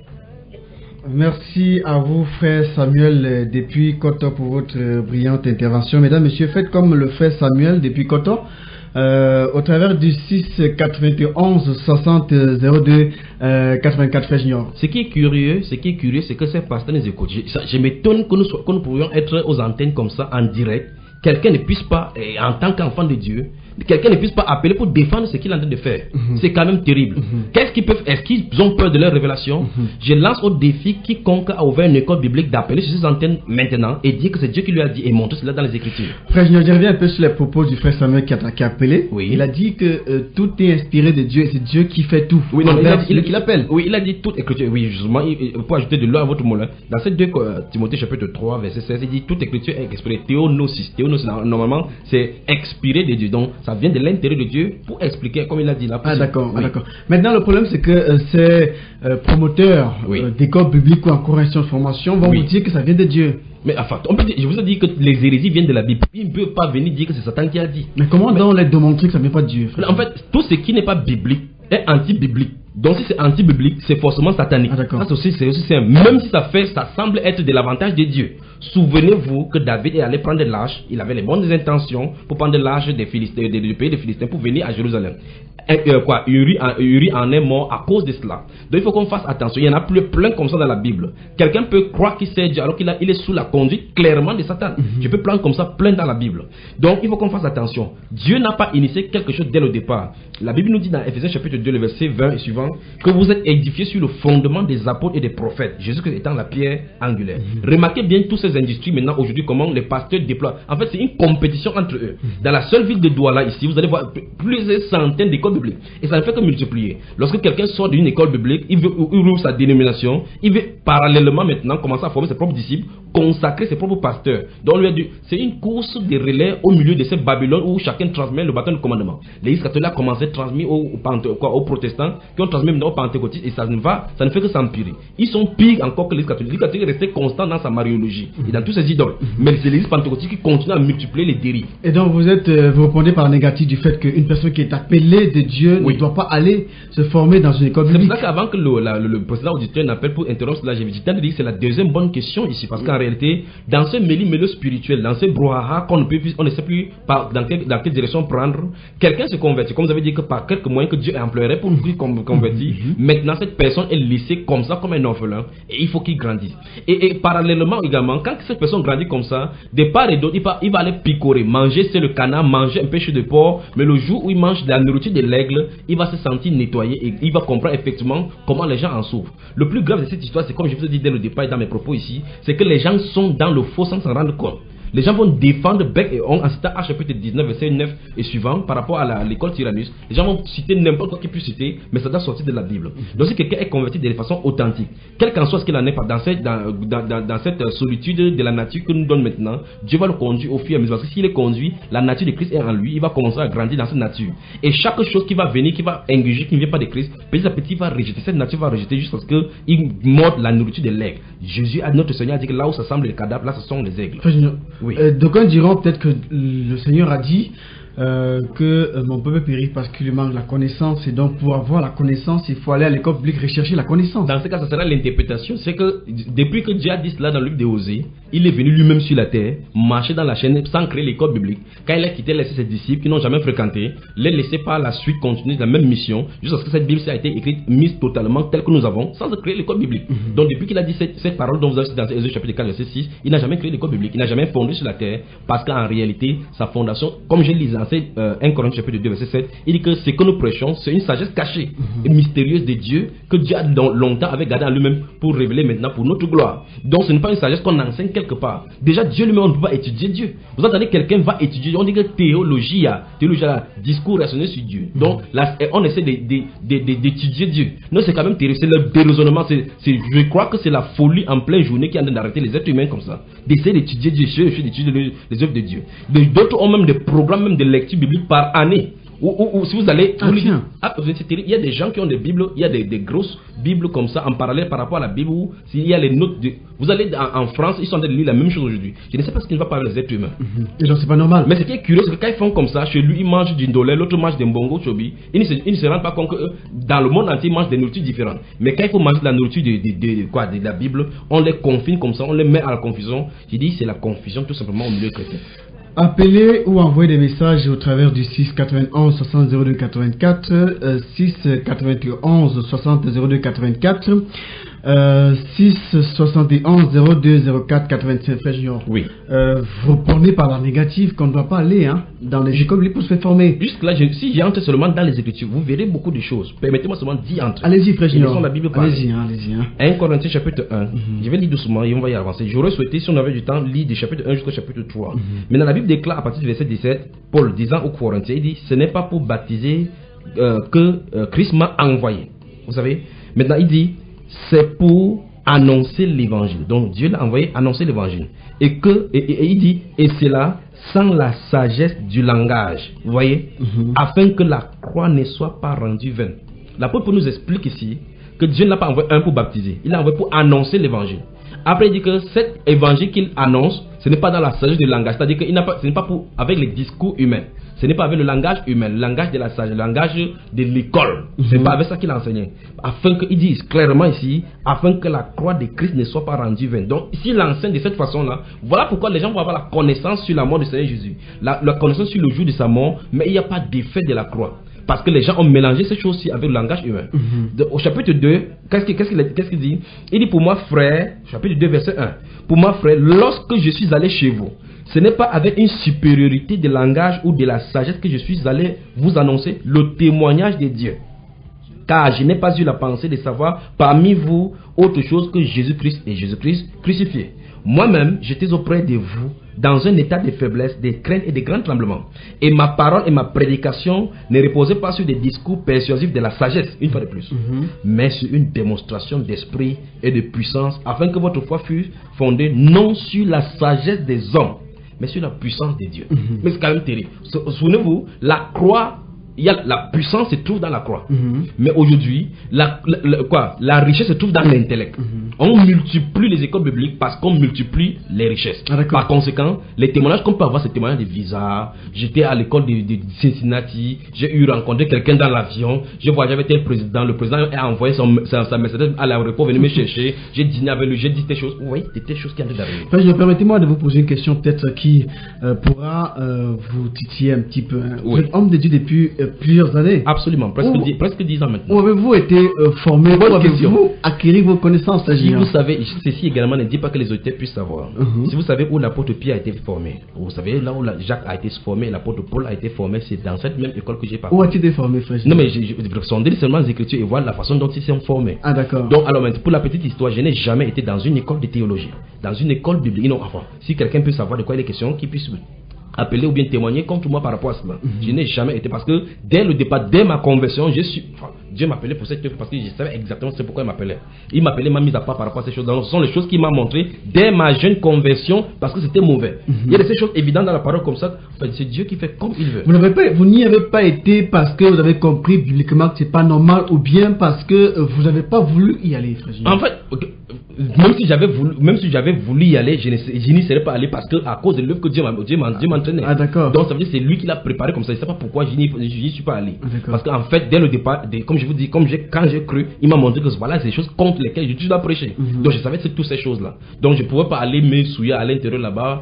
Merci à vous, frère Samuel, euh, depuis Koto, pour votre euh, brillante intervention. Mesdames, Messieurs, faites comme le fait Samuel depuis Koto. Euh, au travers du six quatre-vingt-onze soixante zéro deux euh, quatre-vingt-quatre, frère Junior. Ce qui est curieux, ce qui est curieux, c'est que ces pasteurs nous écoutent. Je, ça- je m'étonne que nous, sois- que nous pourrions être aux antennes comme ça en direct. Quelqu'un ne puisse pas, eh, en tant qu'enfant de Dieu, quelqu'un ne puisse pas appeler pour défendre ce qu'il est en train de faire. Mhm. C'est quand même terrible. Mhm. Qu'est-ce qu'ils peuvent, est-ce qu'ils ont peur de leur révélation? Mhm. Je lance au défi quiconque a ouvert une école biblique d'appeler sur ces antennes maintenant et dire que c'est Dieu qui lui a dit et montrer cela dans les Écritures. Frère Junior, je reviens un peu sur les propos du frère Samuel qui a, qui a appelé. Oui. Il a dit que euh, tout est inspiré de Dieu et c'est Dieu qui fait tout. Oui, non, il, a Envers dit, celui il, qui l'appelle. Oui, il a dit toute écriture. Oui, justement, il, il- pour ajouter de l'eau à votre moulin, dans ces deux euh, Timothée chapitre trois, verset seize, il dit toute écriture est expirée. Théonosis. Théonosis, normalement, c'est expiré de Dieu. Donc, ça vient de l'intérieur de Dieu pour expliquer, comme il a dit là. Ah d'accord, ah, Oui. d'accord. Maintenant le problème c'est que euh, ces euh, promoteurs Oui. euh, d'écoles bibliques ou encore institutions de formation vont Oui. vous dire que ça vient de Dieu. Mais enfin, on peut dire, je vous ai dit que les hérésies viennent de la Bible. Ils ne peuvent pas venir dire que c'est Satan qui a dit. Mais comment donc les démontrer que ça vient pas de Dieu, frère? En fait, tout ce qui n'est pas biblique est anti-biblique. Donc si c'est anti-biblique, c'est forcément satanique. Ah, d'accord. Ça, c'est aussi, c'est aussi simple. Même si ça fait, ça semble être de l'avantage de Dieu. Souvenez-vous que David est allé prendre l'arche. Il avait les bonnes intentions pour prendre l'arche des Philistins, du pays des Philistins pour venir à Jérusalem. Et, euh, quoi, Uri, en- Uri en est mort à cause de cela. Donc il faut qu'on fasse attention. Il y en a plus plein comme ça dans la Bible. Quelqu'un peut croire qu'il sait Dieu alors qu'il a- il est sous la conduite clairement de Satan. Je peux prendre comme ça plein dans la Bible. Donc il faut qu'on fasse attention. Dieu n'a pas initié quelque chose dès le départ. La Bible nous dit dans Ephésiens chapitre deux, le verset vingt et suivant, que vous êtes édifiés sur le fondement des apôtres et des prophètes. Jésus-Christ étant la pierre angulaire. Remarquez bien tous ces industries maintenant aujourd'hui, comment les pasteurs déploient. En fait, c'est une compétition entre eux. Dans la seule ville de Douala ici, vous allez voir plusieurs centaines d'écoles bibliques. Et ça ne fait que multiplier. Lorsque quelqu'un sort d'une école biblique, il veut il ouvre sa dénomination, il veut parallèlement maintenant commencer à former ses propres disciples, consacrer ses propres pasteurs. Donc on lui a dit, c'est une course de relais au milieu de cette Babylone où chacun transmet le bâton de commandement. L'Église catholique a commencé à transmettre aux, aux, pente- quoi, aux protestants, qui ont transmis maintenant aux pentecôtistes, et ça ne va, ça ne fait que s'empirer. Ils sont pires encore que l'Église catholique. L'Église catholique est restée constante dans sa mariologie et dans tous ses idoles. Mais c'est l'Église pentecôtiste qui continue à multiplier les dérives. Et donc vous êtes, euh, vous répondez par négatif du fait qu'une personne qui est appelée de Dieu Oui. ne doit pas aller se former dans une école C'est pour biblique. ça qu'avant que le, la- le, le président auditeur n'appelle pour interrompre cela, j'ai dit que c'est la deuxième bonne question ici. Parce qu'en réalité, dans ce méli-mélo spirituel, dans ce brouhaha qu'on ne peut plus, on ne sait plus par, dans, quelle, dans quelle direction prendre, quelqu'un se convertit. Comme vous avez dit que par quelques moyens que Dieu emploierait pour nous con- convertir, maintenant cette personne est laissée comme ça, comme un orphelin, et il faut qu'il grandisse. Et, et parallèlement également, quand cette personne grandit comme ça, de part et d'autre, il va, il va aller picorer, manger, c'est le canard, manger un pêche de porc, mais le jour où il mange de la nourriture de l'aigle, il va se sentir nettoyé et il va comprendre effectivement comment les gens en souffrent. Le plus grave de cette histoire, c'est comme je vous ai dit dès le départ et dans mes propos ici, c'est que les gens sont dans le faux sans s'en rendre compte. Les gens vont défendre bec et ongle en citant H chapitre dix-neuf, verset neuf et suivant par rapport à la- l'école Tyrannus. Les gens vont citer n'importe quoi qu'ils puissent citer, mais ça doit sortir de la Bible. Donc si quelqu'un est converti de façon authentique, quel qu'en soit ce qu'il en est, dans cette, dans, dans, dans, dans cette solitude de la nature que nous donne maintenant, Dieu va le conduire au fur et à mesure. Parce que s'il est conduit, la nature de Christ est en lui, il va commencer à grandir dans cette nature. Et chaque chose qui va venir, qui va ingurgiter, qui ne vient pas de Christ, petit à petit il va rejeter. Cette nature va rejeter jusqu'à ce qu'il morde la nourriture de l'aigle. Jésus, notre Seigneur, a dit que là où ça semble les cadavres, là ce sont les aigles. Frère Junior, Oui. euh, d'aucuns diront peut-être que le Seigneur a dit euh, que euh, mon peuple périt parce qu'il lui manque la connaissance, et donc pour avoir la connaissance, il faut aller à l'école publique rechercher la connaissance. Dans ce cas, ça sera l'interprétation. C'est que depuis que Dieu a dit cela dans le livre d'Osée, il est venu lui-même sur la terre, marcher dans la chaîne sans créer l'école biblique. Quand il a quitté, laissé ses disciples qui n'ont jamais fréquenté, les laisser par la suite continuer la même mission, jusqu'à ce que cette Bible a été écrite, mise totalement telle que nous avons, sans créer l'école biblique. Mm-hmm. Donc depuis qu'il a dit cette, cette parole dont vous avez cité dans Exode chapitre quatre, verset six, il n'a jamais créé l'école biblique, il n'a jamais fondé sur la terre, parce qu'en réalité, sa fondation, comme je l'ai dit dans euh, un Corinthiens chapitre deux, verset sept, il dit que ce que nous prêchons, c'est une sagesse cachée mm-hmm. et mystérieuse de Dieu, que Dieu a longtemps avait gardé en lui-même pour révéler maintenant pour notre gloire. Donc ce n'est pas une sagesse qu'on enseigne quelque part. Déjà Dieu lui-même, on ne peut pas étudier Dieu. Vous entendez, quelqu'un va étudier, on dit que théologie, théologie, discours rationnel sur Dieu. Donc là, on essaie d'étudier Dieu. Non, c'est quand même terrible, c'est le déraisonnement. Je crois que c'est la folie en pleine journée qui est en train d'arrêter les êtres humains comme ça. D'essayer d'étudier Dieu, d'étudier les, les œuvres de Dieu. D'autres ont même des programmes même de lecture biblique par année. Ou, ou, ou si vous allez, ah, vous lisez, ah, il y a des gens qui ont des bibles, il y a des, des grosses bibles comme ça en parallèle par rapport à la Bible où s'il y a les notes de, vous allez en, en France, ils sont en train de lire la même chose aujourd'hui. Je ne sais pas ce qui ne va pas avec les êtres humains. Mm-hmm. Et donc c'est pas normal. Mais ce qui est curieux, c'est que quand ils font comme ça, chez lui ils mangent du ndolé, l'autre mange des mbongo chobi, ils ne se, ils ne se rendent pas compte que eux, dans le monde entier ils mangent des nourritures différentes. Mais quand il faut manger de la nourriture de, de, de, quoi, de la Bible, on les confine comme ça, on les met à la confusion. Je dis c'est la confusion tout simplement au milieu chrétien. Appelez ou envoyez des messages au travers du six quatre-vingt-onze soixante zéro deux quatre-vingt-quatre, euh, six quatre-vingt-onze soixante zéro deux quatre-vingt-quatre, euh, six soixante et onze zéro deux zéro quatre quatre-vingt-cinq. Frère Junior. Oui. Euh, vous prenez par la négative qu'on ne doit pas aller hein, dans les écoles bibliques pour se faire former. Jusque là, je, si j'entre seulement dans les Écritures, vous verrez beaucoup de choses. Permettez-moi seulement d'y entrer. Allez-y, Frère Junior. Allez-y, hein, allez-y. Hein. un Corinthiens chapitre un. Mm-hmm. Je vais lire doucement et on va y avancer. J'aurais souhaité, si on avait du temps, lire du chapitre un jusqu'au chapitre trois. Mm-hmm. Mais dans la Bible déclare à partir du verset dix-sept, Paul disant aux Corinthiens, il dit, ce n'est pas pour baptiser euh, que euh, Christ m'a envoyé. Vous savez, maintenant il dit, c'est pour annoncer l'évangile. Donc Dieu l'a envoyé annoncer l'évangile. Et que, et, et, et il dit, et c'est là sans la sagesse du langage. Vous voyez, mm-hmm. afin que la croix ne soit pas rendue vaine. L'apôtre nous explique ici que Dieu n'a pas envoyé un pour baptiser, il l'a envoyé pour annoncer l'évangile. Après, il dit que cet évangile qu'il annonce, ce n'est pas dans la sagesse du langage, c'est-à-dire que ce n'est pas pour, avec les discours humains, ce n'est pas avec le langage humain, le langage de la sagesse, le langage de l'école, mm-hmm. ce n'est pas avec ça qu'il a enseigné. Afin qu'il dise clairement ici, afin que la croix de Christ ne soit pas rendue vaine. Donc, s'il enseigne de cette façon-là, voilà pourquoi les gens vont avoir la connaissance sur la mort du Seigneur Jésus, la, la connaissance sur le jour de sa mort, mais il n'y a pas d'effet de la croix. Parce que les gens ont mélangé ces choses-ci avec le langage humain. Mm-hmm. De, au chapitre deux, qu'est-ce qu'il, qu'est-ce, qu'il, qu'est-ce qu'il dit? Il dit pour moi, frère, chapitre deux, verset un. Pour moi, frère, lorsque je suis allé chez vous, ce n'est pas avec une supériorité de langage ou de la sagesse que je suis allé vous annoncer le témoignage de Dieu. Car je n'ai pas eu la pensée de savoir parmi vous autre chose que Jésus-Christ et Jésus-Christ crucifié. Moi-même, j'étais auprès de vous dans un état de faiblesse, de crainte et de grand tremblement. Et ma parole et ma prédication ne reposaient pas sur des discours persuasifs de la sagesse, une fois de plus, mm-hmm. mais sur une démonstration d'esprit et de puissance, afin que votre foi fût fondée non sur la sagesse des hommes, mais sur la puissance de Dieu. Mm-hmm. Mais c'est quand même terrible. Souvenez-vous, la croix, il y a, la puissance se trouve dans la croix. Mm-hmm. Mais aujourd'hui, la, la, la, quoi, la richesse se trouve dans l'intellect. Mm-hmm. On multiplie les écoles bibliques parce qu'on multiplie les richesses. Ah, par conséquent, les témoignages qu'on peut avoir, c'est témoignages de visa. J'étais à l'école de, de Cincinnati, j'ai eu rencontré quelqu'un dans l'avion, je voyageais avec tel président, le président a envoyé son, sa, sa Mercedes à l'aéroport, venir me chercher, j'ai dîné avec lui, j'ai dit des choses. Oui, c'est des choses qui ont d'arriver. Permettez-moi de vous poser une question peut-être qui euh, pourra euh, vous titiller un petit peu. Hein. Oui. Vous êtes homme de Dieu depuis euh, plusieurs années. Absolument, presque, où, dix, presque dix ans maintenant. Où avez-vous été euh, formé? Où avez-vous acquis vos connaissances? Si vous savez, ceci également ne dit pas que les auditeurs puissent savoir. Uh-huh. Si vous savez où l'apôtre Pierre a été formé, vous savez là où la, Jacques a été formé, l'apôtre Paul a été formé, c'est dans cette même école que j'ai parcouru. Où a-t-il été formé, frère? Non mais je, je, je sondais seulement les Écritures et voir la façon dont ils sont formés. Ah d'accord. Donc alors pour la petite histoire, je n'ai jamais été dans une école de théologie, dans une école biblique. Non, enfin, si quelqu'un peut savoir de quoi il est question, qu'il puisse appeler ou bien témoigner contre moi par rapport à cela. Mm-hmm. Je n'ai jamais été, parce que dès le départ, dès ma conversion, je suis, enfin, Dieu m'appelait pour cette œuvre parce que je savais exactement c'est pourquoi il m'appelait. Il m'appelait, m'a mis à part par rapport à ces choses. Donc, ce sont les choses qu'il m'a montrées dès ma jeune conversion parce que c'était mauvais. Mm-hmm. Il y a ces choses évidentes dans la parole comme ça. Ben, c'est Dieu qui fait comme il veut. Vous n'avez pas, vous n'y avez pas été parce que vous avez compris bibliquement que c'est pas normal ou bien parce que vous n'avez pas voulu y aller, frère. En fait, okay, même si j'avais voulu, même si j'avais voulu y aller, je, ne, je n'y serais pas allé parce que à cause de l'œuvre que Dieu m'a, Dieu m'a, Dieu m'entraînait. Ah d'accord. Donc ça veut dire que c'est lui qui l'a préparé comme ça. Je ne sais pas pourquoi je n'y, je n'y suis pas allé. Parce qu'en fait, dès le départ, dès, comme je vous dis, comme j'ai, quand j'ai cru, il m'a montré que voilà, c'est des choses contre lesquelles je dois prêcher. Mm-hmm. Donc je savais c'est toutes ces choses-là. Donc je ne pouvais pas aller me souiller à l'intérieur là-bas,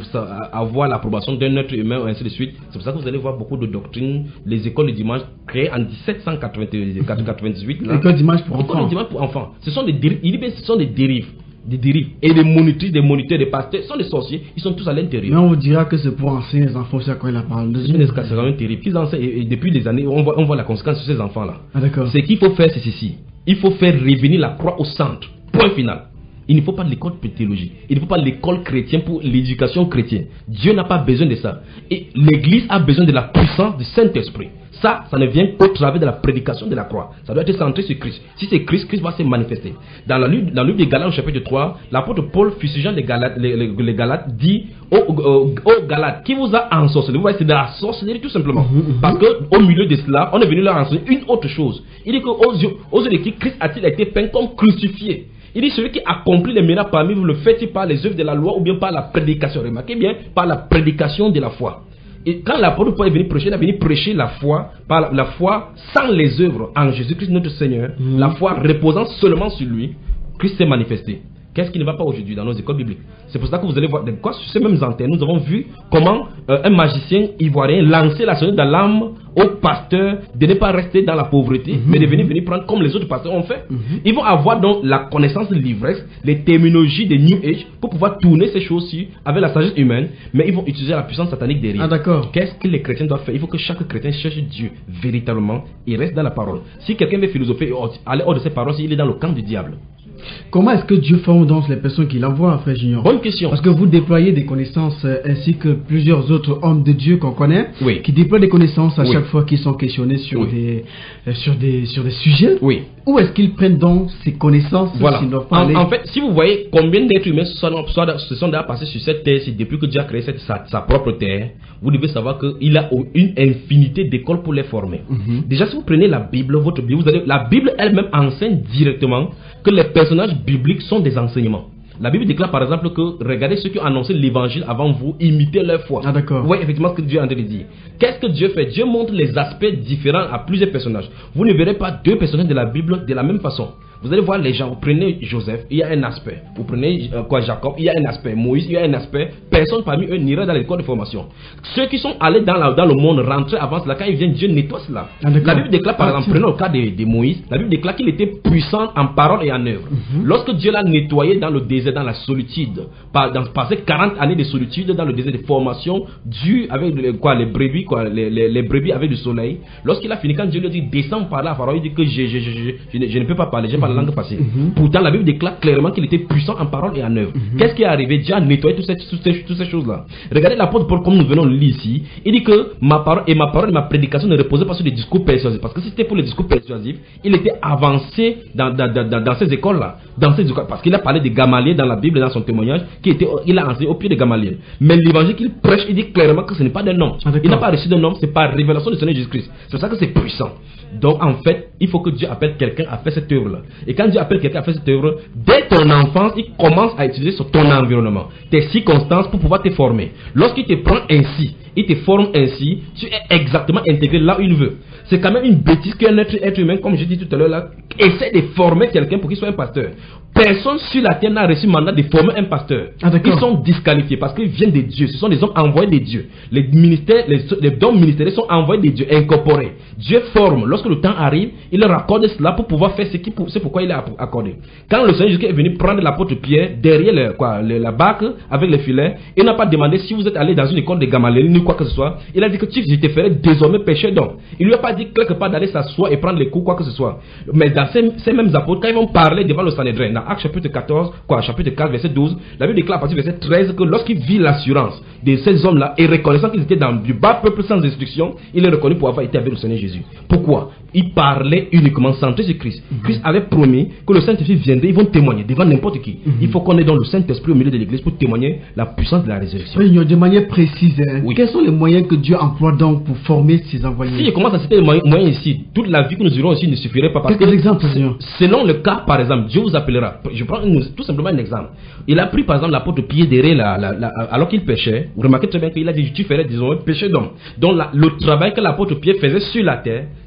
avoir l'approbation d'un être humain, ainsi de suite. C'est pour ça que vous allez voir beaucoup de doctrines, les écoles de dimanche créées en dix-sept cent quatre-vingt-dix-huit. Écoles de dimanche pour enfants. Écoles de dimanche pour enfants. Ce sont des dérives. Il dit bien, ce sont des dérives. Des dérives. Et les monitrices, des moniteurs, des pasteurs sont des sorciers, ils sont tous à l'intérieur. Mais on vous dira que c'est pour enseigner les enfants, c'est quand il a parlé de c'est quand même terrible. Ils enseignent, et depuis des années, on voit, on voit la conséquence sur ces enfants-là. Ah, d'accord. Ce qu'il faut faire, c'est ceci. Il faut faire revenir la croix au centre. Point final. Il ne faut pas de l'école théologique. Il ne faut pas de l'école chrétienne pour l'éducation chrétienne. Dieu n'a pas besoin de ça. Et l'Église a besoin de la puissance du Saint-Esprit. Ça, ça ne vient qu'au travers de la prédication de la croix. Ça doit être centré sur Christ. Si c'est Christ, Christ va se manifester. Dans, la, dans le livre des Galates, au chapitre trois, l'apôtre Paul, fusigeant les Galates, les, les, les Galates dit aux, aux, aux Galates, qui vous a ensorcelé? Vous voyez, c'est de la sorcellerie tout simplement. Mm-hmm. Parce qu'au milieu de cela, on est venu leur enseigner une autre chose. Il dit qu'aux yeux, aux yeux de qui Christ a-t-il été peint comme crucifié? Il dit celui qui accomplit les miracles parmi vous, le fait-il par les œuvres de la loi ou bien par la prédication? Remarquez bien, par la prédication de la foi. Et quand l'apôtre Paul est venu prêcher, il est venu prêcher la foi, par la, la foi sans les œuvres en Jésus-Christ notre Seigneur, mmh. la foi reposant seulement sur lui, Christ s'est manifesté. Qu'est-ce qui ne va pas aujourd'hui dans nos écoles bibliques? C'est pour ça que vous allez voir, quoi, sur ces mêmes antennes, nous avons vu comment euh, un magicien ivoirien lançait la sonnette d'alarme aux pasteurs de ne pas rester dans la pauvreté, mm-hmm. mais de venir, venir prendre comme les autres pasteurs ont fait. Mm-hmm. Ils vont avoir donc la connaissance de l'ivresse, les terminologies des New Age pour pouvoir tourner ces choses-ci avec la sagesse humaine, mais ils vont utiliser la puissance satanique derrière. Ah, d'accord. Qu'est-ce que les chrétiens doivent faire? Il faut que chaque chrétien cherche Dieu véritablement et reste dans la parole. Si quelqu'un veut philosopher et aller hors de ses paroles, il est dans le camp du diable. Comment est-ce que Dieu forme donc les personnes qu'il envoie, frère Junior? Bonne question. Parce que vous déployez des connaissances euh, ainsi que plusieurs autres hommes de Dieu qu'on connaît, oui. qui déploient des connaissances à oui. chaque fois qu'ils sont questionnés sur, oui. des, euh, sur, des, sur des sujets. Oui. Où est-ce qu'ils prennent donc ces connaissances? Voilà. En, en fait, si vous voyez combien d'êtres humains se sont, se sont déjà passés sur cette terre, c'est depuis que Dieu a créé cette, sa, sa propre terre, vous devez savoir qu'il a une infinité d'écoles pour les former. Mm-hmm. Déjà, si vous prenez la Bible, votre Bible, vous allez, la Bible elle-même enseigne directement que les personnages bibliques sont des enseignements. La Bible déclare par exemple que regardez ceux qui ont annoncé l'évangile avant vous, imitez leur foi. Ah, d'accord. Vous voyez effectivement ce que Dieu est en train de dire. Qu'est-ce que Dieu fait? Dieu montre les aspects différents à plusieurs personnages. Vous ne verrez pas deux personnages de la Bible de la même façon. Vous allez voir les gens, vous prenez Joseph, il y a un aspect. Vous prenez euh, quoi, Jacob, il y a un aspect. Moïse, il y a un aspect. Personne parmi eux n'ira dans l'école de formation. Ceux qui sont allés dans, la, dans le monde, rentrés avant cela, quand ils viennent, Dieu nettoie cela. Ah, la Bible déclare par ah, exemple, prenons le cas de, de Moïse, la Bible déclare qu'il était puissant en parole et en œuvre. Mm-hmm. Lorsque Dieu l'a nettoyé dans le désert, dans la solitude, par, dans, passé quarante années de solitude dans le désert de formation, dû avec les, quoi, les brebis, quoi, les, les, les brebis avec du soleil, lorsqu'il a fini, quand Dieu lui dit descends par là, Pharaon, il dit que je, je, je, je, je, je ne peux pas parler, j'ai mm-hmm. pas la langue passée. Mm-hmm. Pourtant, la Bible déclare clairement qu'il était puissant en parole et en œuvre. Mm-hmm. Qu'est-ce qui est arrivé? Dieu a nettoyé toutes ces, toutes ces, toutes ces choses-là. Regardez l'apôtre Paul, comme nous venons de le lire ici. Il dit que ma parole et ma parole et ma prédication ne reposaient pas sur des discours persuasifs. Parce que si c'était pour les discours persuasifs, il était avancé dans, dans, dans, dans ces écoles-là. Dans ces écoles, parce qu'il a parlé de Gamaliel dans la Bible, dans son témoignage, qui était, il a enseigné au pied de Gamaliel. Mais l'évangile qu'il prêche, il dit clairement que ce n'est pas d'un homme. Ah, il n'a pas reçu d'un homme, c'est par révélation du Seigneur Jésus-Christ. C'est pour ça que c'est puissant. Donc en fait, il faut que Dieu appelle quelqu'un à faire cette œuvre-là. Et quand Dieu appelle quelqu'un à faire cette œuvre, dès ton enfance, il commence à utiliser sur ton environnement, tes circonstances pour pouvoir te former. Lorsqu'il te prend ainsi, il te forme ainsi, tu es exactement intégré là où il veut. C'est quand même une bêtise qu'un être, être humain, comme je dis tout à l'heure là, essaie de former quelqu'un pour qu'il soit un pasteur. Personne sur la terre n'a reçu le mandat de former un pasteur. Ah, ils sont disqualifiés parce qu'ils viennent de Dieu. Ce sont des hommes envoyés de Dieu. Les ministères, les, les dons ministériels sont envoyés de Dieu, incorporés. Dieu forme. Lorsque le temps arrive, il leur accorde cela pour pouvoir faire ce qui, c'est pourquoi il a accordé. Quand le Seigneur Jésus est venu prendre l'apôtre Pierre derrière le, quoi, le, la barque avec les filets, il n'a pas demandé si vous êtes allé dans une école de Gamaliel ni quoi que ce soit. Il a dit que tu, je te ferai désormais pécher d'homme. Il lui a pas dit quelque part d'aller s'asseoir et prendre les coups quoi que ce soit. Mais dans ces, ces mêmes apôtres, quand ils vont parler devant le Sanhédrin, dans Actes chapitre quatorze, quoi, chapitre quatre, verset douze, la Bible déclare à partir du verset treize que lorsqu'il vit l'assurance de ces hommes-là et reconnaissant qu'ils étaient dans du bas peuple sans instruction, il est reconnu pour avoir été avec le Seigneur Jésus. Pourquoi? Il parlait uniquement centré sur Christ. Mm-hmm. Christ avait promis que le Saint-Esprit viendrait, ils vont témoigner devant n'importe qui. Mm-hmm. Il faut qu'on ait dans le Saint-Esprit au milieu de l'église pour témoigner la puissance de la résurrection. Oui, de manière précise, hein. Oui. Quels sont les moyens que Dieu emploie donc pour former ses envoyés? Si je commence à citer les moyens, moyens ici, toute la vie que nous aurons ici ne suffirait pas. Parce Quelques que, exemples, Seigneur. Selon le cas, par exemple, Dieu vous appellera. Je prends une, tout simplement un exemple. Il a pris par exemple l'apôtre Pierre derrière la, la, la, alors qu'il péchait. Vous remarquez très bien qu'il a dit tu ferais disons péché d'homme. Donc la, le travail que l'apôtre Pierre faisait sur la terre,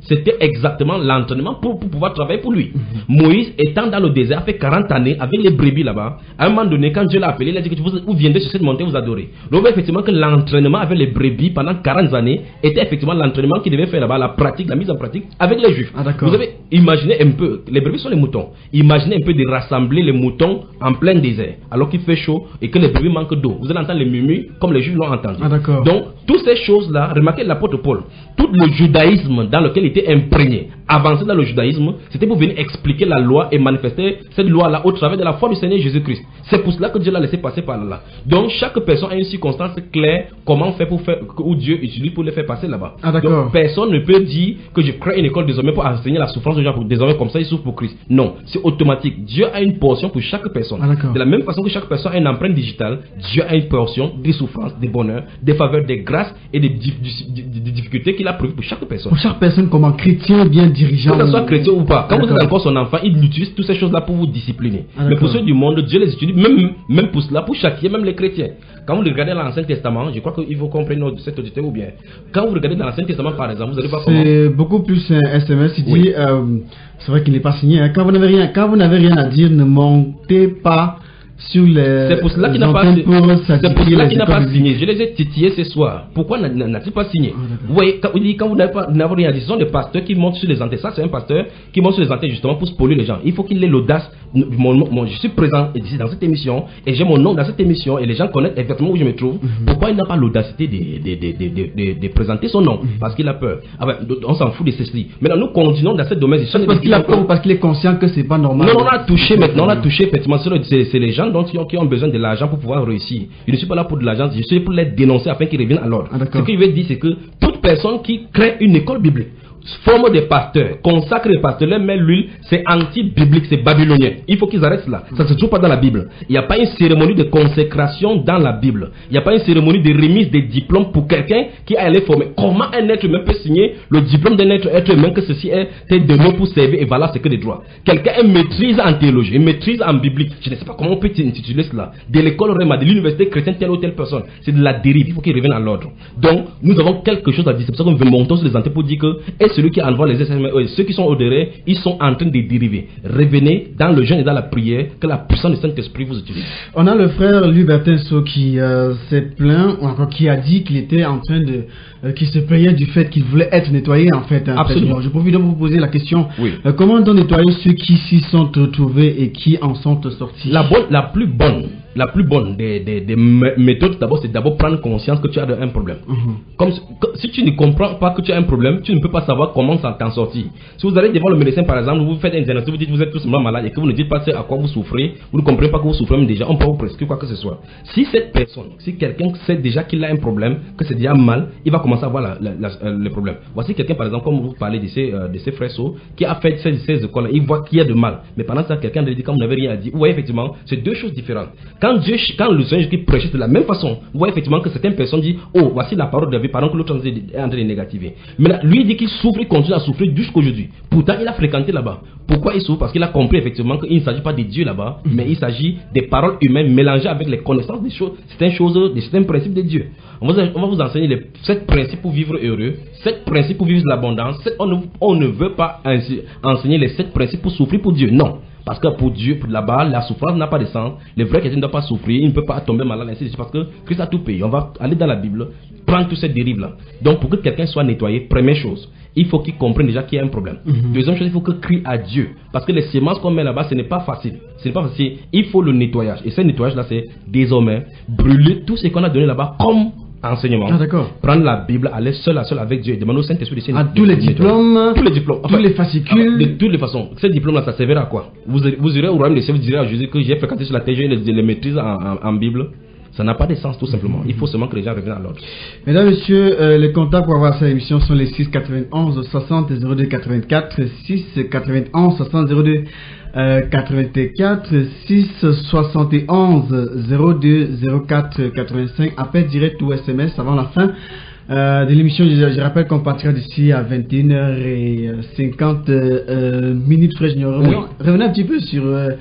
c'était exactement l'entraînement pour, pour pouvoir travailler pour lui. Mm-hmm. Moïse, étant dans le désert, a fait quarante années avec les brebis là-bas. À un moment donné, quand Dieu l'a appelé, il a dit que vous, vous viendrez sur cette montée, vous adorez. Donc, effectivement, que l'entraînement avec les brebis pendant quarante années était effectivement l'entraînement qu'il devait faire là-bas, la pratique, la mise en pratique avec les Juifs. Ah, vous avez imaginé un peu, les brebis sont les moutons. Imaginez un peu de rassembler les moutons en plein désert, alors qu'il fait chaud et que les brebis manquent d'eau. Vous allez entendre les murmures comme les Juifs l'ont entendu. Ah, donc, toutes ces choses-là, remarquez l'apôtre Paul, tout le judaïsme dans lequel il était imprégné, avancé dans le judaïsme, c'était pour venir expliquer la loi et manifester cette loi-là au travers de la foi du Seigneur Jésus-Christ. C'est pour cela que Dieu l'a laissé passer par là. Donc, chaque personne a une circonstance claire, comment faire pour faire, où Dieu utilise pour les faire passer là-bas. Ah, donc, personne ne peut dire que je crée une école désormais pour enseigner la souffrance aux gens, pour désormais comme ça ils souffrent pour Christ. Non, c'est automatique. Dieu a une portion pour chaque personne. Ah, de la même façon que chaque personne a une empreinte digitale, Dieu a une portion des souffrances, des bonheurs, des faveurs, des grâces et des, des, des, des difficultés qu'il a prévues pour chaque personne. Pour chaque personne, comme un chrétien bien dirigeant. Que ce soit chrétien ou pas. Quand vous êtes encore son enfant, il utilise toutes ces choses-là pour vous discipliner. Ah, mais pour ceux du monde, Dieu les utilise même, même pour cela, pour châtier même les chrétiens. Quand vous regardez l'Ancien Testament, je crois qu'il faut comprendre cette auditeur ou bien. Quand vous regardez dans l'Ancien Testament, par exemple, vous allez voir comment. C'est beaucoup plus un S M S. Il oui. dit, euh, c'est vrai qu'il n'est pas signé. Hein. Quand vous n'avez rien, quand vous n'avez rien à dire, ne montez pas sur les. C'est pour cela qu'il n'a pas, c'est pour cela qu'il n'a pas signé. Je les ai titillés ce soir. Pourquoi n'a-t-il pas signé? Ah, vous voyez, quand, quand vous n'avez pas rien à dire, ce sont des pasteurs qui montent sur les antennes. Ça, c'est un pasteur qui monte sur les antennes justement pour spoiler les gens. Il faut qu'il ait l'audace. Mon, mon, je suis présent ici dans cette émission et j'ai mon nom dans cette émission et les gens connaissent exactement où je me trouve. Mm-hmm. Pourquoi il n'a pas l'audacité de, de, de, de, de, de, de présenter son nom? Mm-hmm. Parce qu'il a peur. Ah ben, on s'en fout de ceci. Maintenant, nous continuons dans cette domaine. C'est parce qu'il a peur ou parce qu'il est conscient que c'est pas normal? Non, on a touché maintenant. On a touché effectivement. C'est les gens donc, qui, ont, qui ont besoin de l'argent pour pouvoir réussir. Je ne suis pas là pour de l'argent. Je suis pour les dénoncer afin qu'ils reviennent à l'ordre. Ah, ce qu'il veut dire, c'est que toute personne qui crée une école biblique, forme des pasteurs, consacre les pasteurs, leur met l'huile, c'est anti-biblique, c'est babylonien. Il faut qu'ils arrêtent cela. Ça ne se trouve pas dans la Bible. Il n'y a pas une cérémonie de consécration dans la Bible. Il n'y a pas une cérémonie de remise des diplômes pour quelqu'un qui a été formé. Comment un être humain peut signer le diplôme d'un être, être humain que ceci est donné pour servir et voilà, c'est que des droits. Quelqu'un a une maîtrise en théologie, une maîtrise en biblique. Je ne sais pas comment on peut intituler cela. De l'école Réma, de l'université chrétienne, telle ou telle personne. C'est de la dérive. Il faut qu'il revienne à l'ordre. Donc, nous avons quelque chose à dire. C'est pour ça que nous montons sur les antennes pour dire que est celui qui envoie les S M S, ceux qui sont au derrière, ils sont en train de dériver. Revenez dans le jeûne et dans la prière, que la puissance du Saint-Esprit vous utilise. On a le frère Lubertin So qui euh, s'est plaint, ou encore qui a dit qu'il était en train de, euh, qui se plaignait du fait qu'il voulait être nettoyé en fait. Absolument. Fait. Je profite de vous poser la question. Oui. Euh, comment donc nettoyer ceux qui s'y sont retrouvés et qui en sont sortis? La bonne, la plus bonne. La plus bonne des, des, des méthodes, d'abord, c'est d'abord prendre conscience que tu as un problème. Mm-hmm. Comme si tu ne comprends pas que tu as un problème, tu ne peux pas savoir comment t'en sortir. Si vous allez devant le médecin, par exemple, vous faites un diagnostic, vous dites que vous êtes tout simplement malade et que vous ne dites pas à quoi vous souffrez, vous ne comprenez pas que vous souffrez même déjà, on peut vous prescrire quoi que ce soit. Si cette personne, si quelqu'un sait déjà qu'il a un problème, que c'est déjà mal, il va commencer à voir la, la, la, le problème. Voici quelqu'un, par exemple, comme vous parlez de ces, euh, de ces frères So, qui a fait ces, ces écoles, il voit qu'il y a de mal. Mais pendant ça, quelqu'un lui dit, quand vous n'avez rien à dire, vous voyez effectivement, c'est deux choses différentes. Quand Dieu, quand le Seigneur qui prêchait de la même façon, vous voyez effectivement que certaines personnes disent, oh, voici la parole de vie, pendant que l'autre est en train de négativer. Mais là, lui il dit qu'il souffre, il continue à souffrir jusqu'aujourd'hui. Pourtant, il a fréquenté là-bas. Pourquoi il souffre? Parce qu'il a compris effectivement qu'il ne s'agit pas de Dieu là-bas, mm-hmm. mais il s'agit des paroles humaines mélangées avec les connaissances des choses, certaines choses, des certains principes de Dieu. On va, on va vous enseigner les sept principes pour vivre heureux, sept principes pour vivre l'abondance. On ne, on ne veut pas enseigner les sept principes pour souffrir pour Dieu. Non. Parce que pour Dieu, pour là-bas, la souffrance n'a pas de sens. Le vrai chrétien ne doit pas souffrir, il ne peut pas tomber malade, ainsi de suite, parce que Christ a tout payé. On va aller dans la Bible, prendre toutes ces dérives-là. Donc, pour que quelqu'un soit nettoyé, première chose, il faut qu'il comprenne déjà qu'il y a un problème. Mm-hmm. Deuxième chose, il faut qu'il crie à Dieu. Parce que les semences qu'on met là-bas, ce n'est pas facile. Ce n'est pas facile. Il faut le nettoyage. Et ce nettoyage-là, c'est désormais brûler tout ce qu'on a donné là-bas comme enseignement. Ah, d'accord. Prendre la Bible, aller seul à seul avec Dieu et demander au Saint-Esprit de à tous les diplômes, tous les diplômes, enfin, tous les fascicules, de toutes les façons. Ces diplômes-là, ça servira à quoi? Vous, vous irez au royaume des cieux, vous direz à Jésus que j'ai fréquenté sur la terre, j'ai les, les maîtrises en, en, en Bible. Ça n'a pas de sens tout simplement. Il faut seulement que les gens reviennent à l'ordre. Mesdames, Messieurs, euh, les contacts pour avoir cette émission sont les six quatre-vingt-onze soixante zéro deux quatre-vingt-quatre, six quatre-vingt-onze soixante zéro deux quatre-vingt-quatre, six soixante et onze zéro deux zéro quatre quatre-vingt-cinq. Appel direct ou S M S avant la fin Euh, de l'émission. Je, je rappelle qu'on partira d'ici à vingt et une heures cinquante euh, minutes. Frère Junior, revenons, oui. revenons un petit peu sur euh,